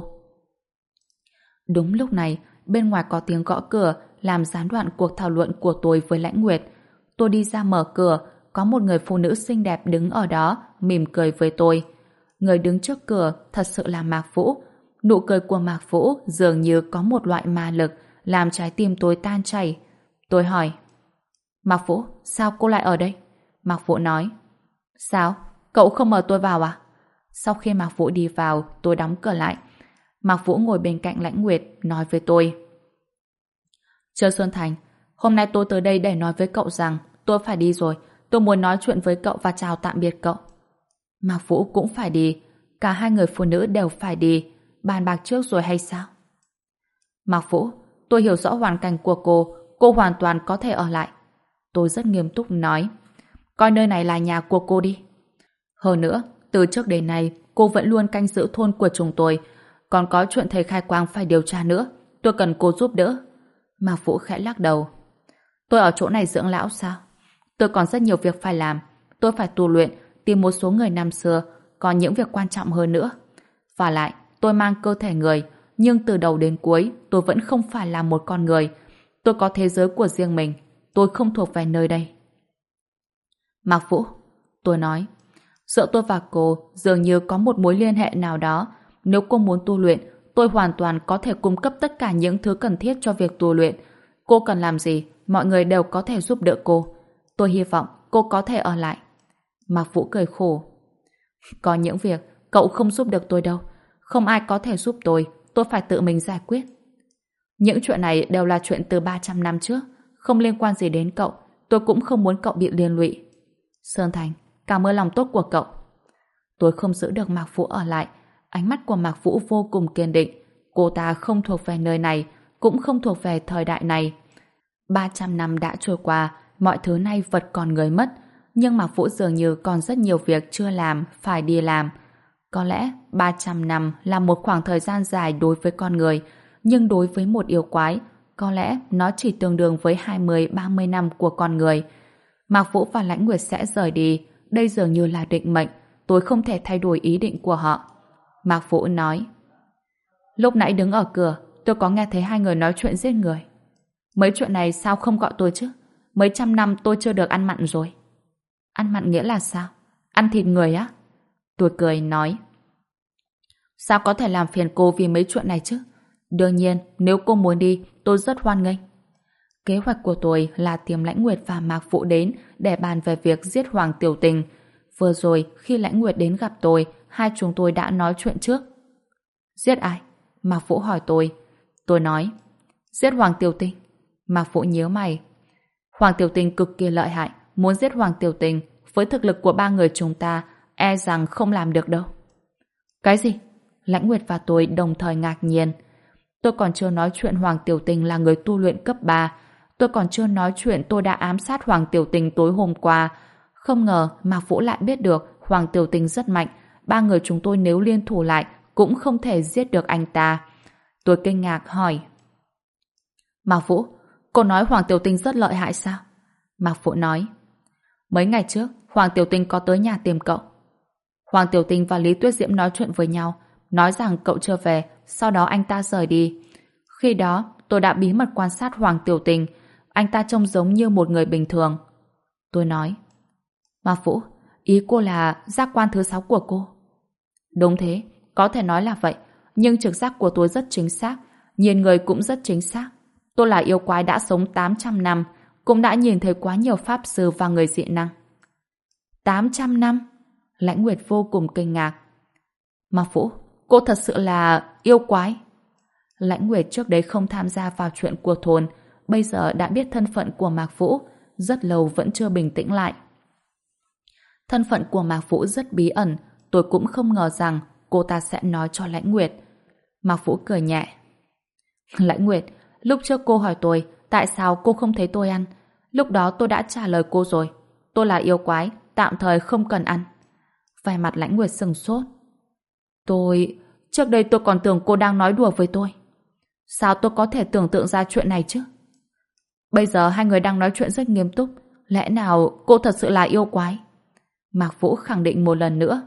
Đúng lúc này, bên ngoài có tiếng gõ cửa, làm gián đoạn cuộc thảo luận của tôi với Lãnh Nguyệt. Tôi đi ra mở cửa, có một người phụ nữ xinh đẹp đứng ở đó, mỉm cười với tôi. Người đứng trước cửa thật sự là Mạc Vũ. Nụ cười của Mạc Vũ dường như có một loại ma lực, làm trái tim tôi tan chảy. Tôi hỏi, Mạc Vũ, sao cô lại ở đây? Mạc Vũ nói, sao? Cậu không mời tôi vào à? Sau khi Mạc Vũ đi vào, tôi đóng cửa lại. Mạc Vũ ngồi bên cạnh Lãnh Nguyệt, nói với tôi. Trương Xuân Thành, hôm nay tôi tới đây để nói với cậu rằng tôi phải đi rồi. Tôi muốn nói chuyện với cậu và chào tạm biệt cậu. Mạc Vũ cũng phải đi. Cả hai người phụ nữ đều phải đi. Bàn bạc trước rồi hay sao? Mạc Vũ, tôi hiểu rõ hoàn cảnh của cô hoàn toàn có thể ở lại. Tôi rất nghiêm túc nói. Coi nơi này là nhà của cô đi. Hơn nữa, từ trước đến nay, cô vẫn luôn canh giữ thôn của chúng tôi. Còn có chuyện thầy Khai Quang phải điều tra nữa. Tôi cần cô giúp đỡ. Mạc Vũ khẽ lắc đầu. Tôi ở chỗ này dưỡng lão sao? Tôi còn rất nhiều việc phải làm. Tôi phải tu luyện, tìm một số người năm xưa, còn những việc quan trọng hơn nữa. Và lại, tôi mang cơ thể người, nhưng từ đầu đến cuối, tôi vẫn không phải là một con người. Tôi có thế giới của riêng mình. Tôi không thuộc về nơi đây. Mạc Vũ, tôi nói, giữa tôi và cô dường như có một mối liên hệ nào đó. Nếu cô muốn tu luyện, tôi hoàn toàn có thể cung cấp tất cả những thứ cần thiết cho việc tu luyện. Cô cần làm gì, mọi người đều có thể giúp đỡ cô. Tôi hy vọng cô có thể ở lại. Mạc Vũ cười khổ. Có những việc cậu không giúp được tôi đâu. Không ai có thể giúp tôi phải tự mình giải quyết. Những chuyện này đều là chuyện từ 300 năm trước, không liên quan gì đến cậu. Tôi cũng không muốn cậu bị liên lụy. Sơn Thành, cảm ơn lòng tốt của cậu. Tôi không giữ được Mạc Vũ ở lại. Ánh mắt của Mạc Vũ vô cùng kiên định. Cô ta không thuộc về nơi này, cũng không thuộc về thời đại này. 300 năm đã trôi qua, mọi thứ nay vật còn người mất. Nhưng Mạc Vũ dường như còn rất nhiều việc chưa làm, phải đi làm. Có lẽ 300 năm là một khoảng thời gian dài đối với con người, nhưng đối với một yêu quái, có lẽ nó chỉ tương đương với 20-30 năm của con người. Mạc Vũ và Lãnh Nguyệt sẽ rời đi, đây dường như là định mệnh, tôi không thể thay đổi ý định của họ. Mạc Vũ nói, lúc nãy đứng ở cửa, tôi có nghe thấy hai người nói chuyện giết người. Mấy chuyện này sao không gọi tôi chứ? Mấy trăm năm tôi chưa được ăn mặn rồi. Ăn mặn nghĩa là sao? Ăn thịt người á? Tôi cười nói, sao có thể làm phiền cô vì mấy chuyện này chứ? Đương nhiên, nếu cô muốn đi, tôi rất hoan nghênh. Kế hoạch của tôi là tìm Lãnh Nguyệt và Mạc Vũ đến để bàn về việc giết Hoàng Tiểu Tình. Vừa rồi, khi Lãnh Nguyệt đến gặp tôi, hai chúng tôi đã nói chuyện trước. Giết ai? Mạc Vũ hỏi tôi. Tôi nói, giết Hoàng Tiểu Tình. Mạc Vũ nhíu mày. Hoàng Tiểu Tình cực kỳ lợi hại, muốn giết Hoàng Tiểu Tình với thực lực của ba người chúng ta, e rằng không làm được đâu. Cái gì? Lãnh Nguyệt và tôi đồng thời ngạc nhiên. Tôi còn chưa nói chuyện Hoàng Tiểu Tình là người tu luyện cấp 3. Tôi còn chưa nói chuyện tôi đã ám sát Hoàng Tiểu Tình tối hôm qua. Không ngờ Mạc Vũ lại biết được Hoàng Tiểu Tình rất mạnh. Ba người chúng tôi nếu liên thủ lại cũng không thể giết được anh ta. Tôi kinh ngạc hỏi, Mạc Vũ, cô nói Hoàng Tiểu Tình rất lợi hại sao? Mạc Vũ nói, mấy ngày trước Hoàng Tiểu Tình có tới nhà tìm cậu. Hoàng Tiểu Tình và Lý Tuyết Diễm nói chuyện với nhau, nói rằng cậu chưa về, sau đó anh ta rời đi. Khi đó tôi đã bí mật quan sát Hoàng Tiểu Tình, anh ta trông giống như một người bình thường. Tôi nói, Mạc Vũ, ý cô là giác quan thứ 6 của cô? Đúng thế, có thể nói là vậy, nhưng trực giác của tôi rất chính xác, nhìn người cũng rất chính xác. Tôi là yêu quái đã sống 800 năm, cũng đã nhìn thấy quá nhiều pháp sư và người dị năng. 800 năm? Lãnh Nguyệt vô cùng kinh ngạc. Mạc Vũ, cô thật sự là yêu quái? Lãnh Nguyệt trước đấy không tham gia vào chuyện của thôn, bây giờ đã biết thân phận của Mạc Vũ, rất lâu vẫn chưa bình tĩnh lại. Thân phận của Mạc Vũ rất bí ẩn, tôi cũng không ngờ rằng cô ta sẽ nói cho Lãnh Nguyệt. Mạc Vũ cười nhẹ. Lãnh Nguyệt, lúc trước cô hỏi tôi tại sao cô không thấy tôi ăn. Lúc đó tôi đã trả lời cô rồi. Tôi là yêu quái, tạm thời không cần ăn. Vẻ mặt Lãnh Nguyệt sừng sốt. Trước đây tôi còn tưởng cô đang nói đùa với tôi. Sao tôi có thể tưởng tượng ra chuyện này chứ? Bây giờ hai người đang nói chuyện rất nghiêm túc. Lẽ nào cô thật sự là yêu quái? Mạc Vũ khẳng định một lần nữa.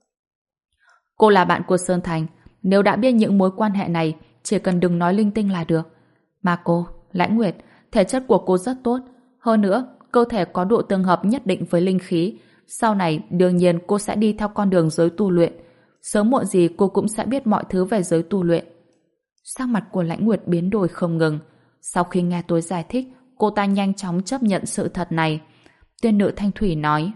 Cô là bạn của Sơn Thành. Nếu đã biết những mối quan hệ này, chỉ cần đừng nói linh tinh là được. Mà cô, Lãnh Nguyệt, thể chất của cô rất tốt. Hơn nữa, cơ thể có độ tương hợp nhất định với linh khí. Sau này, đương nhiên cô sẽ đi theo con đường giới tu luyện. Sớm muộn gì cô cũng sẽ biết mọi thứ về giới tu luyện. Sắc mặt của Lãnh Nguyệt biến đổi không ngừng. Sau khi nghe tôi giải thích, cô ta nhanh chóng chấp nhận sự thật này. Tiên nữ Thanh Thủy nói,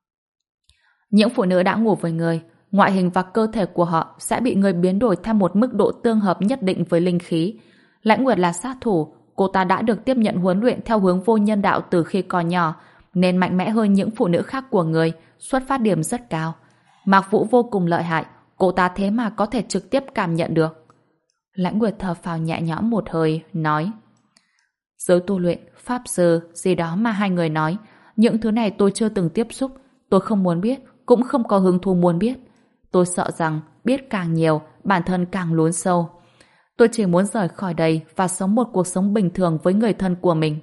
những phụ nữ đã ngủ với người, ngoại hình và cơ thể của họ sẽ bị người biến đổi theo một mức độ tương hợp nhất định với linh khí. Lãnh Nguyệt là sát thủ, cô ta đã được tiếp nhận huấn luyện theo hướng vô nhân đạo từ khi còn nhỏ, nên mạnh mẽ hơn những phụ nữ khác của người, xuất phát điểm rất cao. Mạc Vũ vô cùng lợi hại, cô ta thế mà có thể trực tiếp cảm nhận được. Lãnh Nguyệt thở phào nhẹ nhõm một hơi, nói, giới tu luyện, pháp sư, gì đó mà hai người nói, những thứ này tôi chưa từng tiếp xúc, tôi không muốn biết, cũng không có hứng thú muốn biết. Tôi sợ rằng biết càng nhiều, bản thân càng lún sâu. Tôi chỉ muốn rời khỏi đây và sống một cuộc sống bình thường với người thân của mình.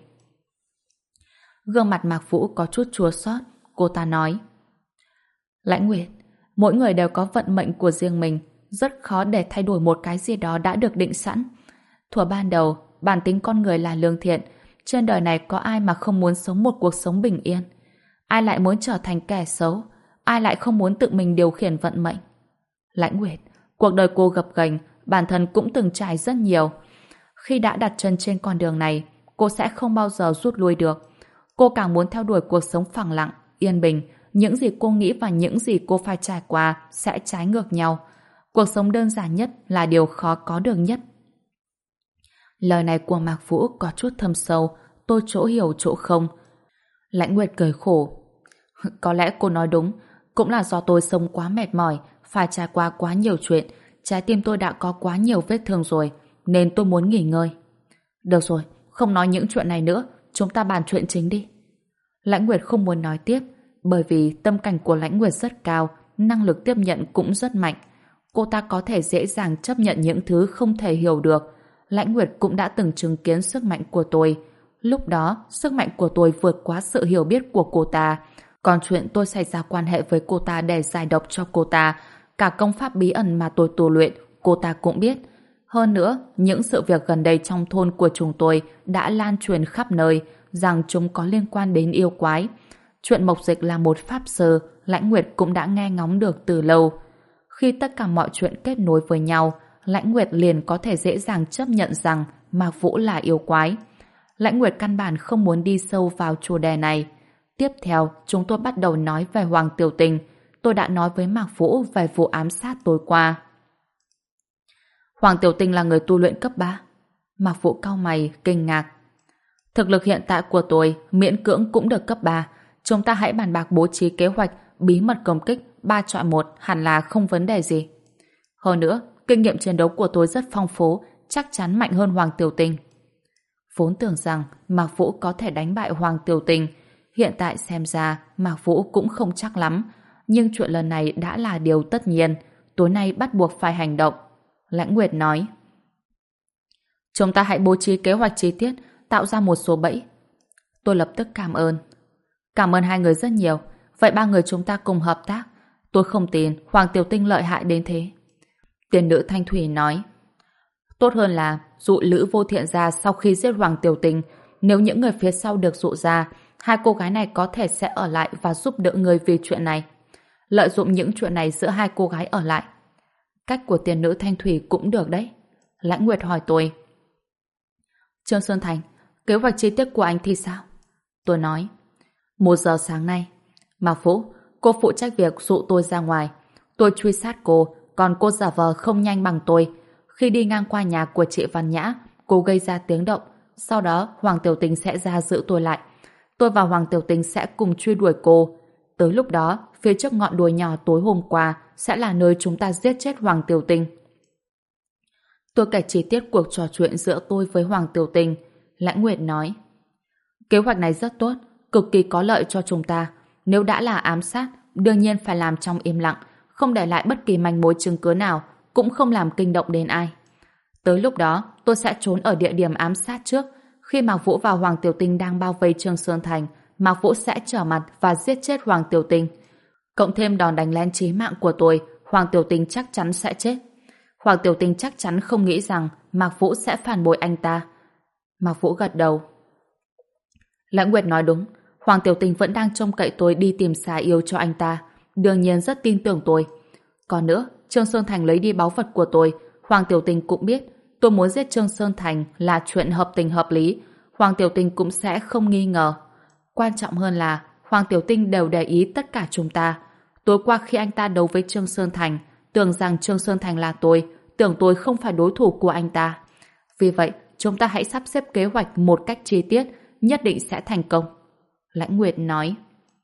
Gương mặt Mạc Vũ có chút chua xót, cô ta nói, Lãnh Nguyệt, mỗi người đều có vận mệnh của riêng mình, rất khó để thay đổi một cái gì đó đã được định sẵn. Thuở ban đầu, bản tính con người là lương thiện, trên đời này có ai mà không muốn sống một cuộc sống bình yên? Ai lại muốn trở thành kẻ xấu? Ai lại không muốn tự mình điều khiển vận mệnh? Lãnh Nguyệt, cuộc đời cô gập ghềnh, bản thân cũng từng trải rất nhiều. Khi đã đặt chân trên con đường này, cô sẽ không bao giờ rút lui được. Cô càng muốn theo đuổi cuộc sống phẳng lặng, yên bình. Những gì cô nghĩ và những gì cô phải trải qua sẽ trái ngược nhau. Cuộc sống đơn giản nhất là điều khó có được nhất. Lời này của Mạc Vũ có chút thâm sâu, tôi chỗ hiểu chỗ không. Lãnh Nguyệt cười khổ. Có lẽ cô nói đúng, cũng là do tôi sống quá mệt mỏi, phải trải qua quá nhiều chuyện, trái tim tôi đã có quá nhiều vết thương rồi, nên tôi muốn nghỉ ngơi. Được rồi, không nói những chuyện này nữa, chúng ta bàn chuyện chính đi. Lãnh Nguyệt không muốn nói tiếp, Bởi vì tâm cảnh của Lãnh Nguyệt rất cao, năng lực tiếp nhận cũng rất mạnh. Cô ta có thể dễ dàng chấp nhận những thứ không thể hiểu được. Lãnh Nguyệt cũng đã từng chứng kiến sức mạnh của tôi. Lúc đó, sức mạnh của tôi vượt quá sự hiểu biết của cô ta. Còn chuyện tôi xảy ra quan hệ với cô ta để giải độc cho cô ta, cả công pháp bí ẩn mà tôi tu luyện, cô ta cũng biết. Hơn nữa, những sự việc gần đây trong thôn của chúng tôi đã lan truyền khắp nơi, rằng chúng có liên quan đến yêu quái. Chuyện Mộc Dịch là một pháp sư, Lãnh Nguyệt cũng đã nghe ngóng được từ lâu. Khi tất cả mọi chuyện kết nối với nhau, Lãnh Nguyệt liền có thể dễ dàng chấp nhận rằng Mạc Vũ là yêu quái. Lãnh Nguyệt căn bản không muốn đi sâu vào chủ đề này. Tiếp theo, chúng tôi bắt đầu nói về Hoàng Tiểu Tình. Tôi đã nói với Mạc Vũ về vụ ám sát tối qua. Hoàng Tiểu Tình là người tu luyện cấp 3. Mạc Vũ cau mày, kinh ngạc. Thực lực hiện tại của tôi miễn cưỡng cũng được cấp 3. Chúng ta hãy bàn bạc bố trí kế hoạch bí mật công kích 3 chọi 1 hẳn là không vấn đề gì. Hơn nữa, kinh nghiệm chiến đấu của tôi rất phong phú, chắc chắn mạnh hơn Hoàng Tiểu Tình. Vốn tưởng rằng Mạc Vũ có thể đánh bại Hoàng Tiểu Tình. Hiện tại xem ra Mạc Vũ cũng không chắc lắm. Nhưng chuyện lần này đã là điều tất nhiên. Tối nay bắt buộc phải hành động. Lãnh Nguyệt nói. Chúng ta hãy bố trí kế hoạch chi tiết, tạo ra một số bẫy. Tôi lập tức cảm ơn. Cảm ơn hai người rất nhiều. Vậy ba người chúng ta cùng hợp tác. Tôi không tin Hoàng Tiểu Tinh lợi hại đến thế. Tiền nữ Thanh Thủy nói. Tốt hơn là dụ Lữ Vô Thiện ra sau khi giết Hoàng Tiểu Tinh. Nếu những người phía sau được dụ ra, hai cô gái này có thể sẽ ở lại và giúp đỡ người vì chuyện này. Lợi dụng những chuyện này giữa hai cô gái ở lại. Cách của tiền nữ Thanh Thủy cũng được đấy. Lãnh Nguyệt hỏi tôi. Trương Sơn Thành, kế hoạch chi tiết của anh thì sao? Tôi nói. 1 giờ sáng nay. Mạc Vũ, cô phụ trách việc dụ tôi ra ngoài. Tôi truy sát cô, còn cô giả vờ không nhanh bằng tôi. Khi đi ngang qua nhà của chị Văn Nhã, cô gây ra tiếng động. Sau đó Hoàng Tiểu Tình sẽ ra giữ tôi lại. Tôi và Hoàng Tiểu Tình sẽ cùng truy đuổi cô. Tới lúc đó, phía trước ngọn đồi nhỏ tối hôm qua sẽ là nơi chúng ta giết chết Hoàng Tiểu Tình. Tôi kể chi tiết cuộc trò chuyện giữa tôi với Hoàng Tiểu Tình. Lãnh Nguyệt nói. Kế hoạch này rất tốt, cực kỳ có lợi cho chúng ta. Nếu đã là ám sát, đương nhiên phải làm trong im lặng, không để lại bất kỳ manh mối chứng cứ nào, cũng không làm kinh động đến ai. Tới lúc đó, tôi sẽ trốn ở địa điểm ám sát trước. Khi Mạc Vũ và Hoàng Tiểu Tinh đang bao vây Trương Sơn Thành, Mạc Vũ sẽ trở mặt và giết chết Hoàng Tiểu Tinh. Cộng thêm đòn đánh lén chí mạng của tôi, Hoàng Tiểu Tinh chắc chắn sẽ chết. Hoàng Tiểu Tinh chắc chắn không nghĩ rằng Mạc Vũ sẽ phản bội anh ta. Mạc Vũ gật đầu. Lãnh Nguyệt nói đúng, Hoàng Tiểu Tinh vẫn đang trông cậy tôi đi tìm xà yêu cho anh ta. Đương nhiên rất tin tưởng tôi. Còn nữa, Trương Sơn Thành lấy đi báu vật của tôi, Hoàng Tiểu Tinh cũng biết tôi muốn giết Trương Sơn Thành là chuyện hợp tình hợp lý. Hoàng Tiểu Tinh cũng sẽ không nghi ngờ. Quan trọng hơn là Hoàng Tiểu Tinh đều để ý tất cả chúng ta. Tối qua khi anh ta đấu với Trương Sơn Thành, tưởng rằng Trương Sơn Thành là tôi, tưởng tôi không phải đối thủ của anh ta. Vì vậy, chúng ta hãy sắp xếp kế hoạch một cách chi tiết, nhất định sẽ thành công. Lãnh Nguyệt nói.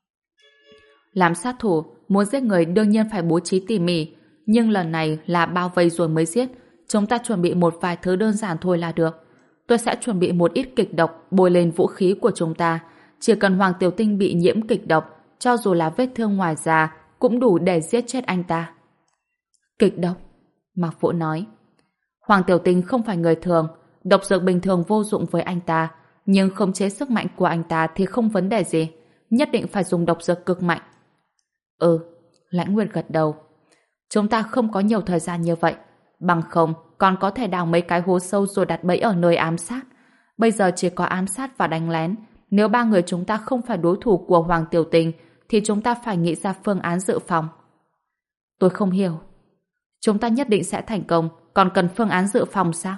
Làm sát thủ, muốn giết người đương nhiên phải bố trí tỉ mỉ, nhưng lần này là bao vây rồi mới giết. Chúng ta chuẩn bị một vài thứ đơn giản thôi là được. Tôi sẽ chuẩn bị một ít kịch độc bôi lên vũ khí của chúng ta. Chỉ cần Hoàng Tiểu Tinh bị nhiễm kịch độc, cho dù là vết thương ngoài da, cũng đủ để giết chết anh ta. Kịch độc? Mạc Vũ nói. Hoàng Tiểu Tinh không phải người thường, độc dược bình thường vô dụng với anh ta, nhưng khống chế sức mạnh của anh ta thì không vấn đề gì. Nhất định phải dùng độc dược cực mạnh. Ừ, Lãnh Nguyệt gật đầu. Chúng ta không có nhiều thời gian như vậy. Bằng không, còn có thể đào mấy cái hố sâu rồi đặt bẫy ở nơi ám sát. Bây giờ chỉ có ám sát và đánh lén. Nếu ba người chúng ta không phải đối thủ của Hoàng Tiểu Tình, thì chúng ta phải nghĩ ra phương án dự phòng. Tôi không hiểu. Chúng ta nhất định sẽ thành công, còn cần phương án dự phòng sao?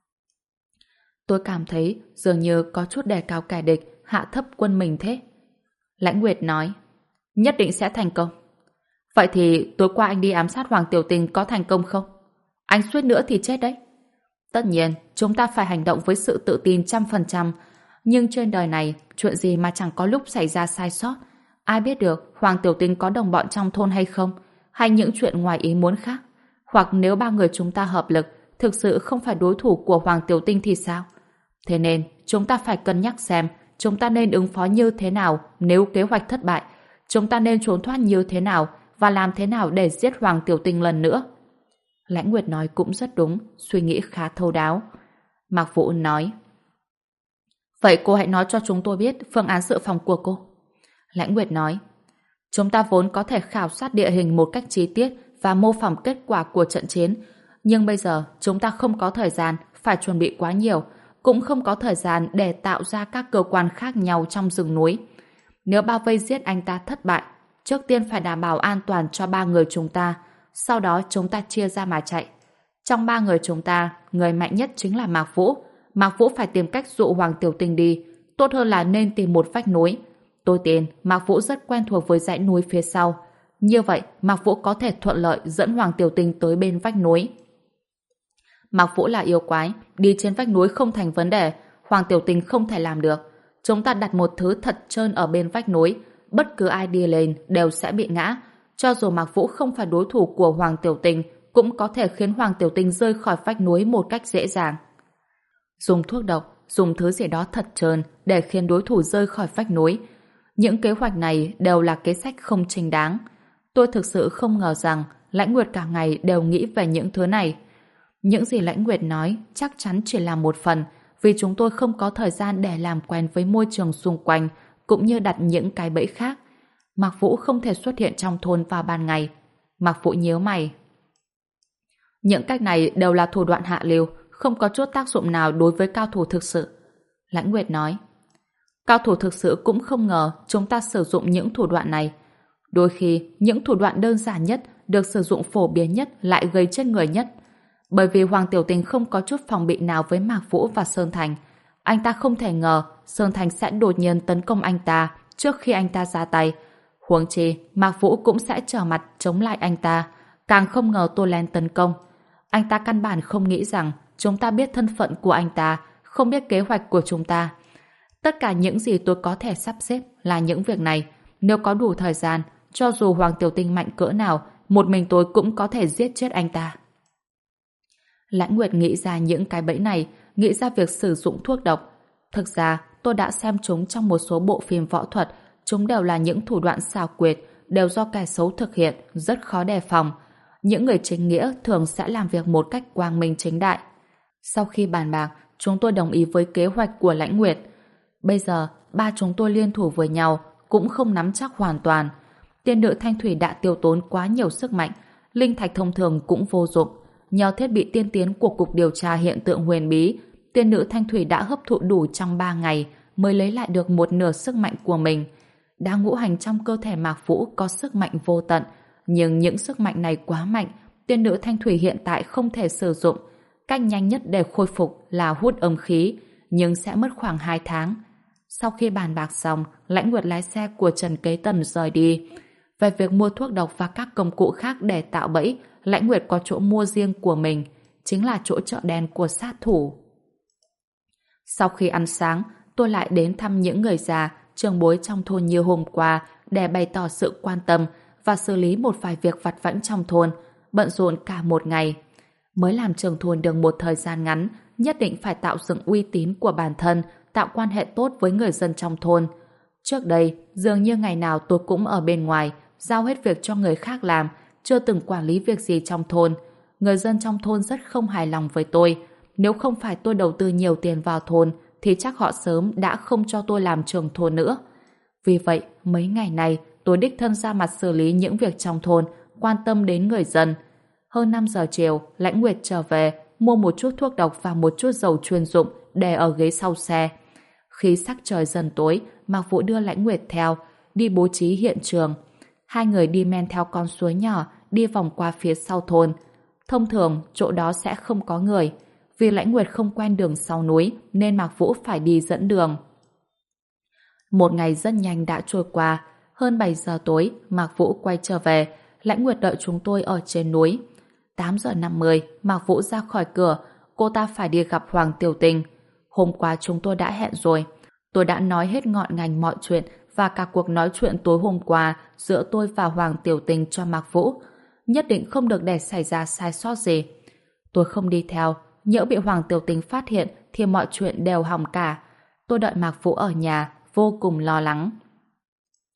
Tôi cảm thấy dường như có chút đề cao kẻ địch, hạ thấp quân mình thế. Lãnh Nguyệt nói. Nhất định sẽ thành công. Vậy thì tối qua anh đi ám sát Hoàng Tiểu Tình có thành công không? Anh suýt nữa thì chết đấy. Tất nhiên, chúng ta phải hành động với sự tự tin 100%. Nhưng trên đời này, chuyện gì mà chẳng có lúc xảy ra sai sót. Ai biết được Hoàng Tiểu Tình có đồng bọn trong thôn hay không? Hay những chuyện ngoài ý muốn khác? Hoặc nếu ba người chúng ta hợp lực, thực sự không phải đối thủ của Hoàng Tiểu Tinh thì sao? Thế nên, chúng ta phải cân nhắc xem chúng ta nên ứng phó như thế nào nếu kế hoạch thất bại. Chúng ta nên trốn thoát như thế nào và làm thế nào để giết Hoàng Tiểu Tinh lần nữa? Lãnh Nguyệt nói cũng rất đúng, suy nghĩ khá thấu đáo. Mạc Vũ nói, vậy cô hãy nói cho chúng tôi biết phương án dự phòng của cô. Lãnh Nguyệt nói, chúng ta vốn có thể khảo sát địa hình một cách chi tiết và mô phỏng kết quả của trận chiến, nhưng bây giờ chúng ta không có thời gian phải chuẩn bị quá nhiều, cũng không có thời gian để tạo ra các cơ quan khác nhau trong rừng núi. Nếu bao vây giết anh ta thất bại, trước tiên phải đảm bảo an toàn cho 3 người chúng ta, sau đó chúng ta chia ra mà chạy. Trong 3 người chúng ta, người mạnh nhất chính là Mạc Vũ. Mạc Vũ phải tìm cách dụ Hoàng Tiểu Tinh đi, tốt hơn là nên tìm một vách núi. Tôi tin Mạc Vũ rất quen thuộc với dãy núi phía sau. Như vậy, Mạc Vũ có thể thuận lợi dẫn Hoàng Tiểu Tinh tới bên vách núi. Mạc Vũ là yêu quái, đi trên vách núi không thành vấn đề, Hoàng Tiểu Tinh không thể làm được. Chúng ta đặt một thứ thật trơn ở bên vách núi, bất cứ ai đi lên đều sẽ bị ngã. Cho dù Mạc Vũ không phải đối thủ của Hoàng Tiểu Tinh, cũng có thể khiến Hoàng Tiểu Tinh rơi khỏi vách núi một cách dễ dàng. Dùng thuốc độc, dùng thứ gì đó thật trơn để khiến đối thủ rơi khỏi vách núi. Những kế hoạch này đều là kế sách không chính đáng. Tôi thực sự không ngờ rằng Lãnh Nguyệt cả ngày đều nghĩ về những thứ này. Những gì Lãnh Nguyệt nói chắc chắn chỉ là một phần, vì chúng tôi không có thời gian để làm quen với môi trường xung quanh, cũng như đặt những cái bẫy khác. Mạc Vũ không thể xuất hiện trong thôn vào ban ngày. Mạc Vũ nhíu mày. Những cách này đều là thủ đoạn hạ lưu, không có chút tác dụng nào đối với cao thủ thực sự. Lãnh Nguyệt nói. Cao thủ thực sự cũng không ngờ chúng ta sử dụng những thủ đoạn này. Đôi khi, những thủ đoạn đơn giản nhất được sử dụng phổ biến nhất lại gây chết người nhất. Bởi vì Hoàng Tiểu Tinh không có chút phòng bị nào với Mạc Vũ và Sơn Thành. Anh ta không thể ngờ Sơn Thành sẽ đột nhiên tấn công anh ta trước khi anh ta ra tay. Huống chi, Mạc Vũ cũng sẽ trở mặt chống lại anh ta. Càng không ngờ Tô Len tấn công. Anh ta căn bản không nghĩ rằng chúng ta biết thân phận của anh ta, không biết kế hoạch của chúng ta. Tất cả những gì tôi có thể sắp xếp là những việc này. Nếu có đủ thời gian, cho dù Hoàng Tiểu Tinh mạnh cỡ nào, một mình tôi cũng có thể giết chết anh ta. Lãnh Nguyệt nghĩ ra những cái bẫy này, nghĩ ra việc sử dụng thuốc độc. Thực ra, tôi đã xem chúng trong một số bộ phim võ thuật, chúng đều là những thủ đoạn xảo quyệt, đều do kẻ xấu thực hiện, rất khó đề phòng. Những người chính nghĩa thường sẽ làm việc một cách quang minh chính đại. Sau khi bàn bạc, chúng tôi đồng ý với kế hoạch của Lãnh Nguyệt. Bây giờ, ba chúng tôi liên thủ với nhau, cũng không nắm chắc hoàn toàn. Tiên nữ Thanh Thủy đã tiêu tốn quá nhiều sức mạnh, linh thạch thông thường cũng vô dụng. Nhờ thiết bị tiên tiến của Cục Điều tra Hiện tượng huyền bí, tiên nữ Thanh Thủy đã hấp thụ đủ trong 3 ngày mới lấy lại được một nửa sức mạnh của mình. Đá ngũ hành trong cơ thể Mạc Vũ có sức mạnh vô tận, nhưng những sức mạnh này quá mạnh, tiên nữ Thanh Thủy hiện tại không thể sử dụng. Cách nhanh nhất để khôi phục là hút âm khí, nhưng sẽ mất khoảng 2 tháng. Sau khi bàn bạc xong, Lãnh Nguyệt lái xe của Trần Kế Tần rời đi. Về việc mua thuốc độc và các công cụ khác để tạo bẫy, Lãnh Nguyệt có chỗ mua riêng của mình, chính là chỗ chợ đen của sát thủ. Sau khi ăn sáng, tôi lại đến thăm những người già, trưởng bối trong thôn như hôm qua để bày tỏ sự quan tâm và xử lý một vài việc vặt vãnh trong thôn, bận rộn cả một ngày. Mới làm trưởng thôn được một thời gian ngắn, nhất định phải tạo dựng uy tín của bản thân, tạo quan hệ tốt với người dân trong thôn. Trước đây, dường như ngày nào tôi cũng ở bên ngoài, giao hết việc cho người khác làm, chưa từng quản lý việc gì trong thôn. Người dân trong thôn rất không hài lòng với tôi. Nếu không phải tôi đầu tư nhiều tiền vào thôn, thì chắc họ sớm đã không cho tôi làm trưởng thôn nữa. Vì vậy, mấy ngày này, tôi đích thân ra mặt xử lý những việc trong thôn, quan tâm đến người dân. Hơn 5 giờ chiều, Lãnh Nguyệt trở về, mua một chút thuốc độc và một chút dầu chuyên dụng để ở ghế sau xe. Khi sắc trời dần tối, Mạc Vũ đưa Lãnh Nguyệt theo, đi bố trí hiện trường. Hai người đi men theo con suối nhỏ, đi vòng qua phía sau thôn. Thông thường, chỗ đó sẽ không có người. Vì Lãnh Nguyệt không quen đường sau núi, nên Mạc Vũ phải đi dẫn đường. Một ngày rất nhanh đã trôi qua. Hơn 7 giờ tối, Mạc Vũ quay trở về. Lãnh Nguyệt đợi chúng tôi ở trên núi. 8 giờ 50, Mạc Vũ ra khỏi cửa. Cô ta phải đi gặp Hoàng Tiểu Tinh. Hôm qua chúng tôi đã hẹn rồi. Tôi đã nói hết ngọn ngành mọi chuyện và cả cuộc nói chuyện tối hôm qua giữa tôi và Hoàng Tiểu Tinh cho Mạc Vũ. Nhất định không được để xảy ra sai sót gì. Tôi không đi theo, nhỡ bị Hoàng Tiểu Tinh phát hiện thì mọi chuyện đều hỏng cả. Tôi đợi Mạc Vũ ở nhà, vô cùng lo lắng.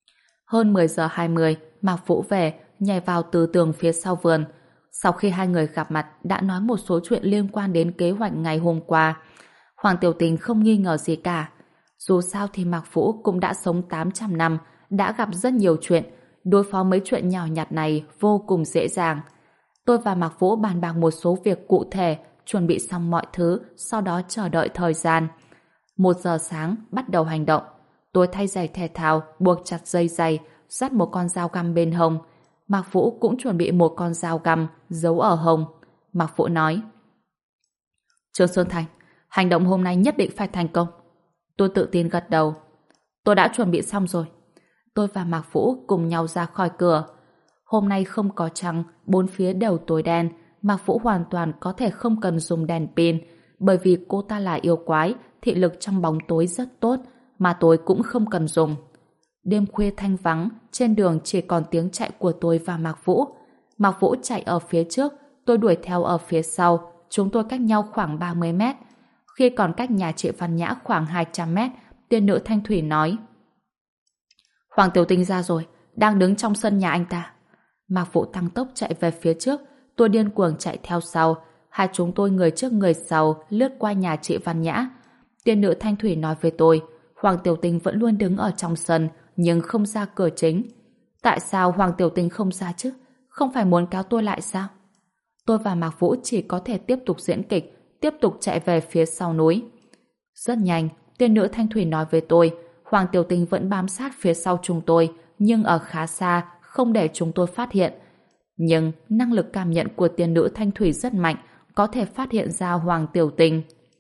Hơn 10 giờ 20, Mạc Vũ về, nhảy vào từ tường phía sau vườn. Sau khi hai người gặp mặt, đã nói một số chuyện liên quan đến kế hoạch ngày hôm qua. Hoàng Tiểu Tình không nghi ngờ gì cả. Dù sao thì Mạc Vũ cũng đã sống 800 năm, đã gặp rất nhiều chuyện. Đối phó mấy chuyện nhỏ nhặt này vô cùng dễ dàng. Tôi và Mạc Vũ bàn bạc một số việc cụ thể, chuẩn bị xong mọi thứ, sau đó chờ đợi thời gian. 1 giờ sáng, bắt đầu hành động. Tôi thay giày thể thao, buộc chặt dây giày, dắt một con dao găm bên hông. Mạc Vũ cũng chuẩn bị một con dao găm, giấu ở hông. Mạc Vũ nói: Trương Sơn Thành, hành động hôm nay nhất định phải thành công. Tôi tự tin gật đầu. Tôi đã chuẩn bị xong rồi. Tôi và Mạc Vũ cùng nhau ra khỏi cửa. Hôm nay không có trăng, bốn phía đều tối đen. Mạc Vũ hoàn toàn có thể không cần dùng đèn pin, bởi vì cô ta là yêu quái, thị lực trong bóng tối rất tốt, mà tôi cũng không cần dùng. Đêm khuya thanh vắng, trên đường chỉ còn tiếng chạy của tôi và Mạc Vũ. Mạc Vũ chạy ở phía trước, tôi đuổi theo ở phía sau, chúng tôi cách nhau khoảng 30 mét. Khi còn cách nhà chị Văn Nhã khoảng 200 mét, tiên nữ Thanh Thủy nói: Hoàng Tiểu Tinh ra rồi, đang đứng trong sân nhà anh ta. Mạc Vũ tăng tốc chạy về phía trước, tôi điên cuồng chạy theo sau. Hai chúng tôi người trước người sau lướt qua nhà chị Văn Nhã. Tiên nữ Thanh Thủy nói với tôi: Hoàng Tiểu Tinh vẫn luôn đứng ở trong sân, nhưng không ra cửa chính. Tại sao Hoàng Tiểu Tinh không ra chứ? Không phải muốn kéo tôi lại sao? Tôi và Mạc Vũ chỉ có thể tiếp tục diễn kịch, tiếp tục chạy về phía sau núi. Rất nhanh, tiên nữ Thanh Thủy nói với tôi: Hoàng Tiểu Tinh vẫn bám sát phía sau chúng tôi, nhưng ở khá xa, không để chúng tôi phát hiện. Nhưng năng lực cảm nhận của tiên nữ Thanh Thủy rất mạnh, có thể phát hiện ra Hoàng Tiểu Tinh.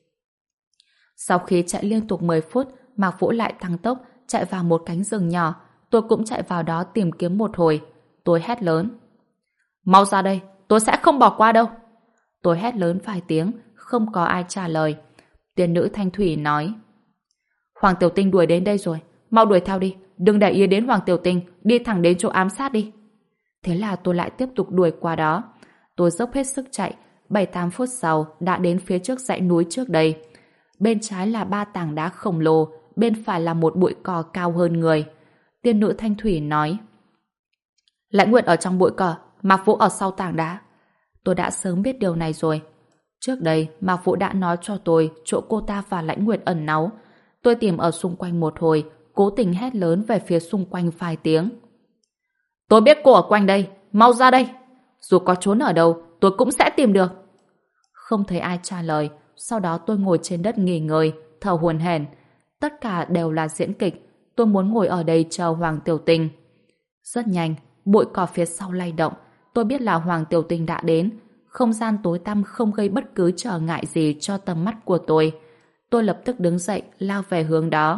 Sau khi chạy liên tục 10 phút, Mạc Vũ lại tăng tốc, chạy vào một cánh rừng nhỏ. Tôi cũng chạy vào đó tìm kiếm một hồi. Tôi hét lớn: Mau ra đây, tôi sẽ không bỏ qua đâu. Tôi hét lớn vài tiếng, không có ai trả lời. Tiên nữ Thanh Thủy nói: Hoàng Tiểu Tinh đuổi đến đây rồi, mau đuổi theo đi, đừng để ý đến Hoàng Tiểu Tinh, đi thẳng đến chỗ ám sát đi. Thế là tôi lại tiếp tục đuổi qua đó. Tôi dốc hết sức chạy, 7-8 phút sau đã đến phía trước dãy núi trước đây. Bên trái là 3 tảng đá khổng lồ, bên phải là một bụi cỏ cao hơn người. Tiên nữ Thanh Thủy nói: Lãnh Nguyệt ở trong bụi cỏ, Mạc Vũ ở sau tảng đá. Tôi đã sớm biết điều này rồi. Trước đây, Mạc Vũ đã nói cho tôi chỗ cô ta và Lãnh Nguyệt ẩn náu. Tôi tìm ở xung quanh một hồi, cố tình hét lớn về phía xung quanh vài tiếng. Tôi biết cô ở quanh đây, mau ra đây. Dù có trốn ở đâu, tôi cũng sẽ tìm được. Không thấy ai trả lời, sau đó tôi ngồi trên đất nghỉ ngơi, thở hổn hển. Tất cả đều là diễn kịch, tôi muốn ngồi ở đây chờ Hoàng Tiểu Tinh. Rất nhanh, bụi cỏ phía sau lay động, tôi biết là Hoàng Tiểu Tinh đã đến. Không gian tối tăm không gây bất cứ trở ngại gì cho tầm mắt của tôi. Tôi lập tức đứng dậy, lao về hướng đó.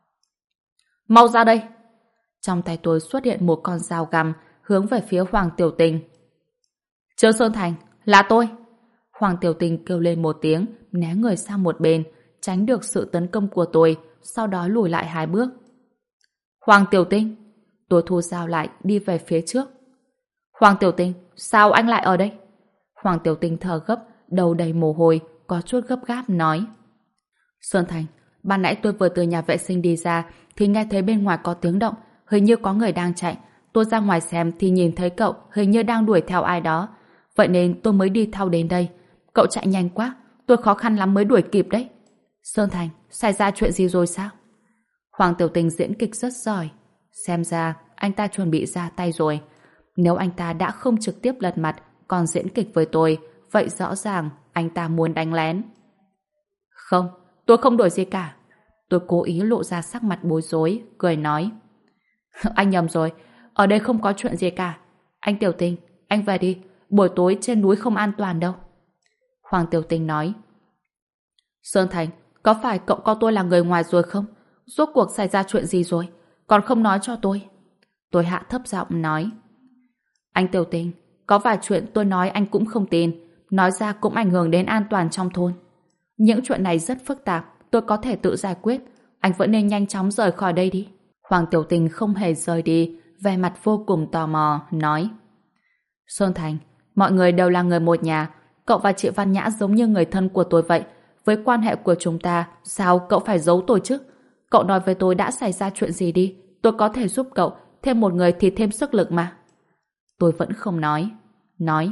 Mau ra đây! Trong tay tôi xuất hiện một con dao găm hướng về phía Hoàng Tiểu Tinh. Trương Sơn Thành, là tôi! Hoàng Tiểu Tinh kêu lên một tiếng, né người sang một bên, tránh được sự tấn công của tôi, sau đó lùi lại 2 bước. Hoàng Tiểu Tinh! Tôi thu dao lại, đi về phía trước. Hoàng Tiểu Tinh, sao anh lại ở đây? Hoàng Tiểu Tinh thở gấp, đầu đầy mồ hôi, có chút gấp gáp nói: Sơn Thành, ban nãy tôi vừa từ nhà vệ sinh đi ra thì nghe thấy bên ngoài có tiếng động, hình như có người đang chạy. Tôi ra ngoài xem thì nhìn thấy cậu hình như đang đuổi theo ai đó. Vậy nên tôi mới đi theo đến đây. Cậu chạy nhanh quá, tôi khó khăn lắm mới đuổi kịp đấy. Sơn Thành, xảy ra chuyện gì rồi sao? Hoàng Tiểu Tinh diễn kịch rất giỏi. Xem ra anh ta chuẩn bị ra tay rồi. Nếu anh ta đã không trực tiếp lật mặt còn diễn kịch với tôi, vậy rõ ràng anh ta muốn đánh lén. Không, tôi không đổi gì cả. Tôi cố ý lộ ra sắc mặt bối rối, cười nói: Anh nhầm rồi, ở đây không có chuyện gì cả. Anh Tiểu Tinh, anh về đi, buổi tối trên núi không an toàn đâu. Hoàng Tiểu Tinh nói: Sơn Thành, có phải cậu coi tôi là người ngoài rồi không? Rốt cuộc xảy ra chuyện gì rồi? Còn không nói cho tôi. Tôi hạ thấp giọng nói: Anh Tiểu Tinh, có vài chuyện tôi nói anh cũng không tin, nói ra cũng ảnh hưởng đến an toàn trong thôn. Những chuyện này rất phức tạp, tôi có thể tự giải quyết. Anh vẫn nên nhanh chóng rời khỏi đây đi. Hoàng Tiểu Tinh không hề rời đi, vẻ mặt vô cùng tò mò, nói: Sơn Thành, mọi người đều là người một nhà. Cậu và chị Văn Nhã giống như người thân của tôi vậy. Với quan hệ của chúng ta, sao cậu phải giấu tôi chứ? Cậu nói với tôi đã xảy ra chuyện gì đi, tôi có thể giúp cậu, thêm một người thì thêm sức lực mà. Tôi vẫn không nói. Nói.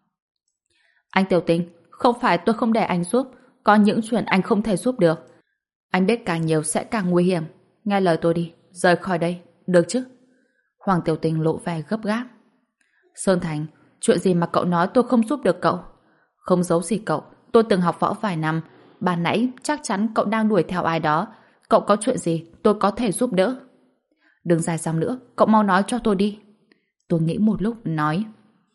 Anh Tiểu Tình, không phải tôi không để anh giúp, có những chuyện anh không thể giúp được. Anh biết càng nhiều sẽ càng nguy hiểm. Nghe lời tôi đi, rời khỏi đây, được chứ? Hoàng Tiểu Tình lộ vẻ gấp gáp. Sơn Thành, chuyện gì mà cậu nói tôi không giúp được cậu? Không giấu gì cậu, tôi từng học võ vài năm. Ban nãy chắc chắn cậu đang đuổi theo ai đó. Cậu có chuyện gì tôi có thể giúp đỡ. Đừng dài dòng nữa, cậu mau nói cho tôi đi. Tôi nghĩ một lúc, nói.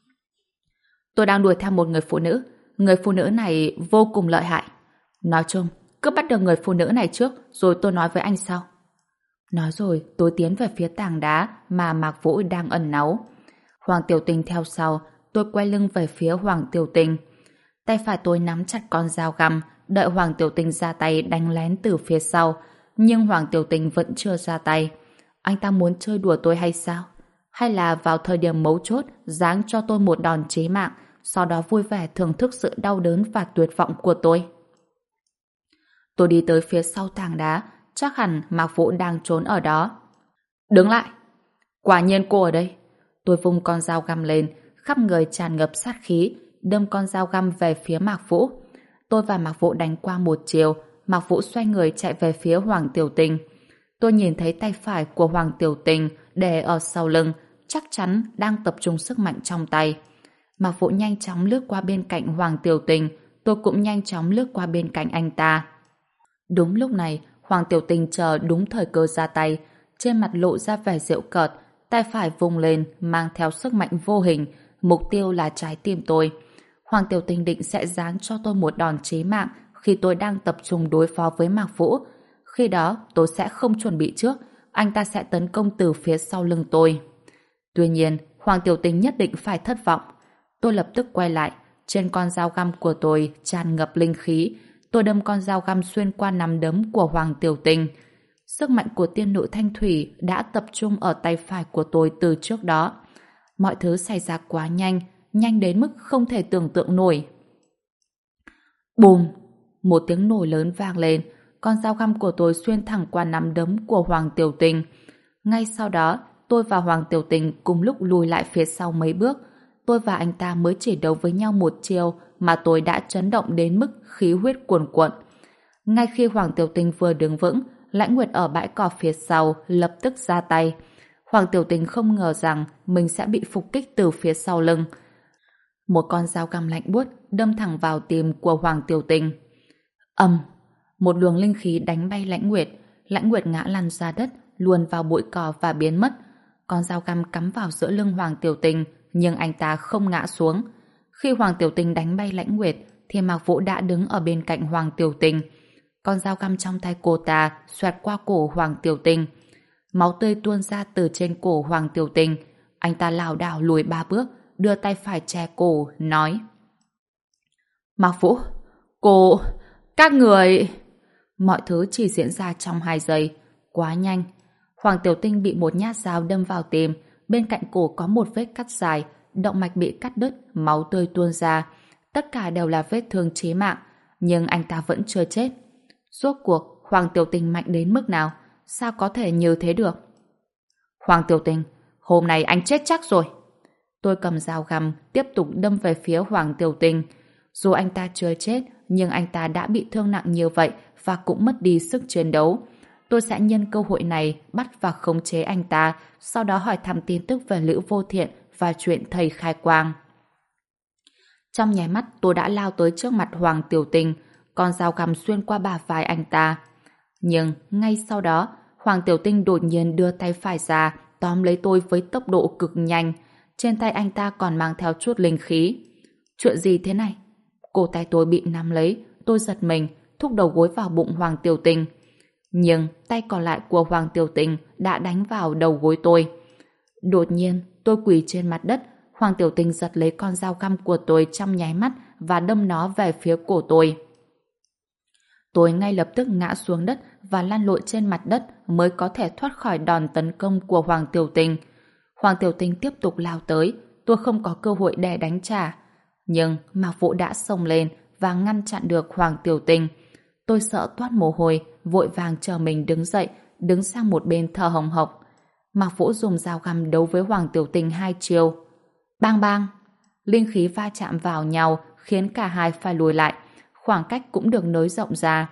Tôi đang đuổi theo một người phụ nữ. Người phụ nữ này vô cùng lợi hại. Nói chung, cứ bắt được người phụ nữ này trước, rồi tôi nói với anh sau. Nói rồi, tôi tiến về phía tảng đá mà Mạc Vũ đang ẩn náu. Hoàng Tiểu Tình theo sau, tôi quay lưng về phía Hoàng Tiểu Tình. Tay phải tôi nắm chặt con dao găm, đợi Hoàng Tiểu Tình ra tay đánh lén từ phía sau. Nhưng Hoàng Tiểu Tình vẫn chưa ra tay. Anh ta muốn chơi đùa tôi hay sao? Hay là vào thời điểm mấu chốt giáng cho tôi một đòn chí mạng, sau đó vui vẻ thưởng thức sự đau đớn và tuyệt vọng của tôi? Tôi đi tới phía sau tảng đá, chắc hẳn Mạc Vũ đang trốn ở đó. Đứng lại! Quả nhiên cô ở đây. Tôi vung con dao găm lên, khắp người tràn ngập sát khí, đâm con dao găm về phía Mạc Vũ. Tôi và Mạc Vũ đánh qua một chiều, Mạc Vũ xoay người chạy về phía Hoàng Tiểu Tình. Tôi nhìn thấy tay phải của Hoàng Tiểu Tình để ở sau lưng, chắc chắn đang tập trung sức mạnh trong tay. Mạc Vũ nhanh chóng lướt qua bên cạnh Hoàng Tiểu Tình, tôi cũng nhanh chóng lướt qua bên cạnh anh ta. Đúng lúc này, Hoàng Tiểu Tình chờ đúng thời cơ ra tay, trên mặt lộ ra vẻ giễu cợt, tay phải vung lên mang theo sức mạnh vô hình, mục tiêu là trái tim tôi. Hoàng Tiểu Tình định sẽ giáng cho tôi một đòn chí mạng khi tôi đang tập trung đối phó với Mạc Vũ. Khi đó tôi sẽ không chuẩn bị trước, anh ta sẽ tấn công từ phía sau lưng tôi. Tuy nhiên, Hoàng Tiểu Tình nhất định phải thất vọng. Tôi lập tức quay lại, trên con dao găm của tôi tràn ngập linh khí. Tôi đâm con dao găm xuyên qua nắm đấm của Hoàng Tiểu Tình. Sức mạnh của tiên nữ Thanh Thủy đã tập trung ở tay phải của tôi từ trước đó. Mọi thứ xảy ra quá nhanh, nhanh đến mức không thể tưởng tượng nổi. Bùm! Một tiếng nổ lớn vang lên, con dao găm của tôi xuyên thẳng qua nắm đấm của Hoàng Tiểu Tình. Ngay sau đó, tôi và Hoàng Tiểu Tình cùng lúc lùi lại phía sau mấy bước. Tôi và anh ta mới chỉ đấu với nhau một chiều mà tôi đã chấn động đến mức khí huyết cuồn cuộn. Ngay khi Hoàng Tiểu Tình vừa đứng vững, Lãnh Nguyệt ở bãi cỏ phía sau lập tức ra tay. Hoàng Tiểu Tình không ngờ rằng mình sẽ bị phục kích từ phía sau lưng. Một con dao găm lạnh buốt đâm thẳng vào tim của Hoàng Tiểu Tình. Ầm! Một luồng linh khí đánh bay Lãnh Nguyệt. Lãnh Nguyệt ngã lăn ra đất, luồn vào bụi cỏ và biến mất. Con dao găm cắm vào giữa lưng Hoàng Tiểu Tình, nhưng anh ta không ngã xuống. Khi Hoàng Tiểu Tình đánh bay Lãnh Nguyệt, thì Mạc Vũ đã đứng ở bên cạnh Hoàng Tiểu Tình. Con dao găm trong tay cô ta xoẹt qua cổ Hoàng Tiểu Tình. Máu tươi tuôn ra từ trên cổ Hoàng Tiểu Tình. Anh ta lảo đảo lùi 3 bước, đưa tay phải che cổ, nói: Mạc Vũ, cô, các người... Mọi thứ chỉ diễn ra trong 2 giây. Quá nhanh. Hoàng Tiểu Tình bị một nhát dao đâm vào tim. Bên cạnh cổ có một vết cắt dài, động mạch bị cắt đứt, máu tươi tuôn ra. Tất cả đều là vết thương chí mạng. Nhưng anh ta vẫn chưa chết. Rốt cuộc, Hoàng Tiểu Tình mạnh đến mức nào? Sao có thể như thế được? Hoàng Tiểu Tình, hôm nay anh chết chắc rồi. Tôi cầm dao găm, tiếp tục đâm về phía Hoàng Tiểu Tình. Dù anh ta chưa chết, nhưng anh ta đã bị thương nặng như vậy và cũng mất đi sức chiến đấu. Tôi sẽ nhân cơ hội này bắt và khống chế anh ta, sau đó hỏi thăm tin tức về Lữ Vô Thiện và chuyện thầy khai quang. Trong nháy mắt tôi đã lao tới trước mặt Hoàng Tiểu Tình, con dao găm xuyên qua bả vai anh ta. Nhưng ngay sau đó, Hoàng Tiểu Tình đột nhiên đưa tay phải ra, tóm lấy tôi với tốc độ cực nhanh. Trên tay anh ta còn mang theo chút linh khí. Chuyện gì thế này? Cổ tay tôi bị nắm lấy, tôi giật mình, thúc đầu gối vào bụng Hoàng Tiểu Tình. Nhưng tay còn lại của Hoàng Tiểu Tình đã đánh vào đầu gối tôi. Đột nhiên, tôi quỳ trên mặt đất. Hoàng Tiểu Tình giật lấy con dao găm của tôi trong nháy mắt và đâm nó về phía cổ tôi. Tôi ngay lập tức ngã xuống đất và lăn lội trên mặt đất mới có thể thoát khỏi đòn tấn công của Hoàng Tiểu Tình. Hoàng Tiểu Tình tiếp tục lao tới, tôi không có cơ hội để đánh trả. Nhưng Mạc Vũ đã xông lên và ngăn chặn được Hoàng Tiểu Tình. Tôi sợ toát mồ hôi, vội vàng chờ mình đứng dậy, đứng sang một bên thở hồng hộc. Mạc Vũ dùng dao găm đấu với Hoàng Tiểu Tình 2 chiêu. Bang bang! Linh khí va chạm vào nhau khiến cả hai phải lùi lại. Khoảng cách cũng được nới rộng ra.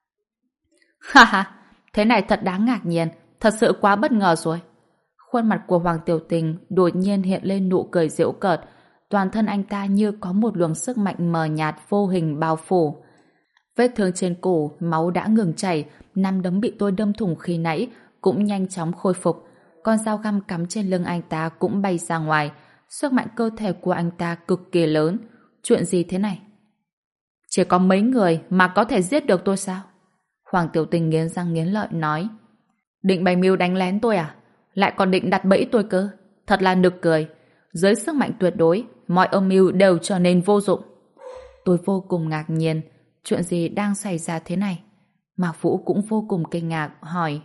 Ha ha! Thế này thật đáng ngạc nhiên. Thật sự quá bất ngờ rồi. Khuôn mặt của Hoàng Tiểu Tình đột nhiên hiện lên nụ cười giễu cợt. Toàn thân anh ta như có một luồng sức mạnh mờ nhạt vô hình bao phủ. Vết thương trên cổ, máu đã ngừng chảy, nắm đấm bị tôi đâm thủng khi nãy cũng nhanh chóng khôi phục. Con dao găm cắm trên lưng anh ta cũng bay ra ngoài. Sức mạnh cơ thể của anh ta cực kỳ lớn. Chuyện gì thế này? Chỉ có mấy người mà có thể giết được tôi sao? Hoàng Tiểu Tình nghiến răng nghiến lợi nói. Định bày mưu đánh lén tôi à? Lại còn định đặt bẫy tôi cơ? Thật là nực cười. Dưới sức mạnh tuyệt đối, mọi âm mưu đều trở nên vô dụng. Tôi vô cùng ngạc nhiên. Chuyện gì đang xảy ra thế này? Mạc Vũ cũng vô cùng kinh ngạc, hỏi.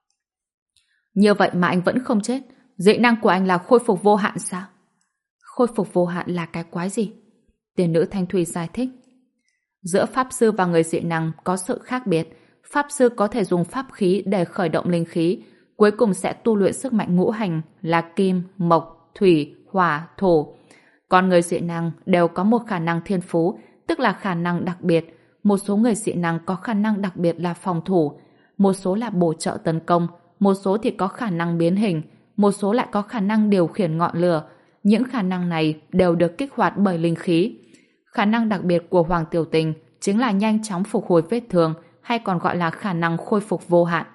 Như vậy mà anh vẫn không chết? Dị năng của anh là khôi phục vô hạn sao? Khôi phục vô hạn là cái quái gì? Tiền nữ Thanh Thủy giải thích. Giữa Pháp Sư và người dị năng có sự khác biệt. Pháp Sư có thể dùng pháp khí để khởi động linh khí, cuối cùng sẽ tu luyện sức mạnh ngũ hành là kim, mộc, thủy, hỏa, thổ. Còn người dị năng đều có một khả năng thiên phú, tức là khả năng đặc biệt. Một số người dị năng có khả năng đặc biệt là phòng thủ, một số là bổ trợ tấn công, một số thì có khả năng biến hình, một số lại có khả năng điều khiển ngọn lửa. Những khả năng này đều được kích hoạt bởi linh khí. Khả năng đặc biệt của Hoàng Tiểu Tình chính là nhanh chóng phục hồi vết thương, hay còn gọi là khả năng khôi phục vô hạn.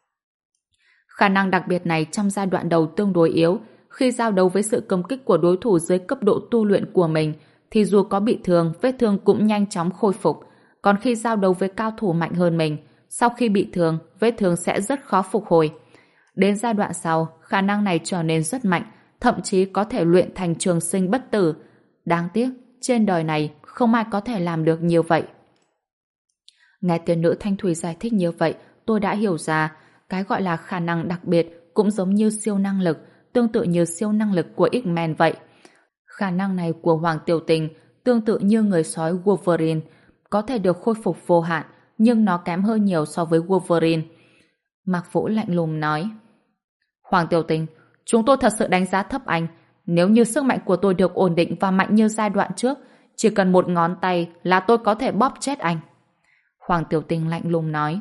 Khả năng đặc biệt này trong giai đoạn đầu tương đối yếu. Khi giao đấu với sự công kích của đối thủ dưới cấp độ tu luyện của mình, thì dù có bị thương, vết thương cũng nhanh chóng khôi phục. Còn khi giao đấu với cao thủ mạnh hơn mình, sau khi bị thương, vết thương sẽ rất khó phục hồi. Đến giai đoạn sau, khả năng này trở nên rất mạnh, thậm chí có thể luyện thành trường sinh bất tử. Đáng tiếc, trên đời này không ai có thể làm được như vậy. Nghe tiền nữ Thanh Thủy giải thích như vậy, tôi đã hiểu ra, cái gọi là khả năng đặc biệt cũng giống như siêu năng lực, tương tự như siêu năng lực của X-Men vậy. Khả năng này của Hoàng Tiểu Tình tương tự như người sói Wolverine, có thể được khôi phục vô hạn, nhưng nó kém hơn nhiều so với Wolverine. Mạc Vũ lạnh lùng nói. Hoàng Tiểu Tình, chúng tôi thật sự đánh giá thấp anh. Nếu như sức mạnh của tôi được ổn định và mạnh như giai đoạn trước, chỉ cần một ngón tay là tôi có thể bóp chết anh. Hoàng Tiểu Tình lạnh lùng nói.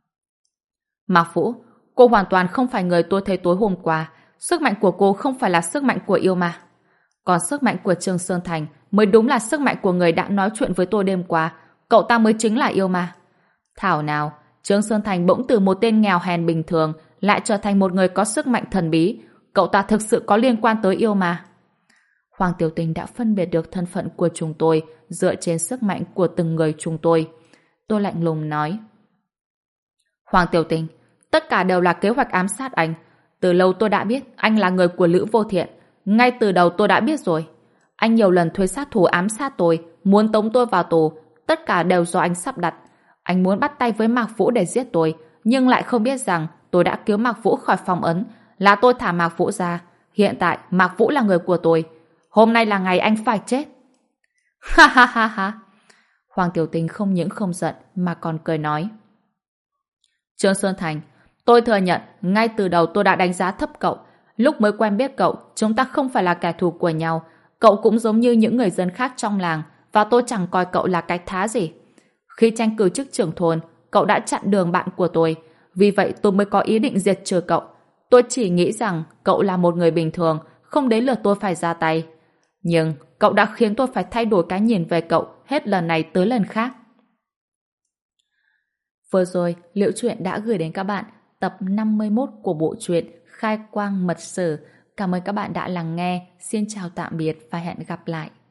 Mạc Vũ, cô hoàn toàn không phải người tôi thấy tối hôm qua. Sức mạnh của cô không phải là sức mạnh của yêu ma. Còn sức mạnh của Trương Sơn Thành mới đúng là sức mạnh của người đã nói chuyện với tôi đêm qua. Cậu ta mới chính là yêu ma. Thảo nào, Trương Sơn Thành bỗng từ một tên nghèo hèn bình thường lại trở thành một người có sức mạnh thần bí. Cậu ta thực sự có liên quan tới yêu ma. Hoàng Tiểu Tình đã phân biệt được thân phận của chúng tôi dựa trên sức mạnh của từng người chúng tôi. Tôi lạnh lùng nói. Hoàng Tiểu Tình, tất cả đều là kế hoạch ám sát anh. Từ lâu tôi đã biết anh là người của Lữ Vô Thiện. Ngay từ đầu tôi đã biết rồi. Anh nhiều lần thuê sát thủ ám sát tôi, muốn tống tôi vào tù. Tất cả đều do anh sắp đặt. Anh muốn bắt tay với Mạc Vũ để giết tôi, nhưng lại không biết rằng tôi đã cứu Mạc Vũ khỏi phong ấn. Là tôi thả Mạc Vũ ra. Hiện tại Mạc Vũ là người của tôi. Hôm nay là ngày anh phải chết. Ha ha ha ha. Hoàng Tiểu Tình không những không giận mà còn cười nói. Trương Sơn Thành, tôi thừa nhận ngay từ đầu tôi đã đánh giá thấp cậu. Lúc mới quen biết cậu, chúng ta không phải là kẻ thù của nhau. Cậu cũng giống như những người dân khác trong làng, và tôi chẳng coi cậu là cái thá gì. Khi tranh cử chức trưởng thôn, cậu đã chặn đường bạn của tôi. Vì vậy tôi mới có ý định diệt trừ cậu. Tôi chỉ nghĩ rằng cậu là một người bình thường, không đến lượt tôi phải ra tay. Nhưng cậu đã khiến tôi phải thay đổi cái nhìn về cậu hết lần này tới lần khác. Vừa rồi, Liễu Chuyện đã gửi đến các bạn tập 51 của bộ truyện Khai Quang Mật Sử. Cảm ơn các bạn đã lắng nghe. Xin chào tạm biệt và hẹn gặp lại.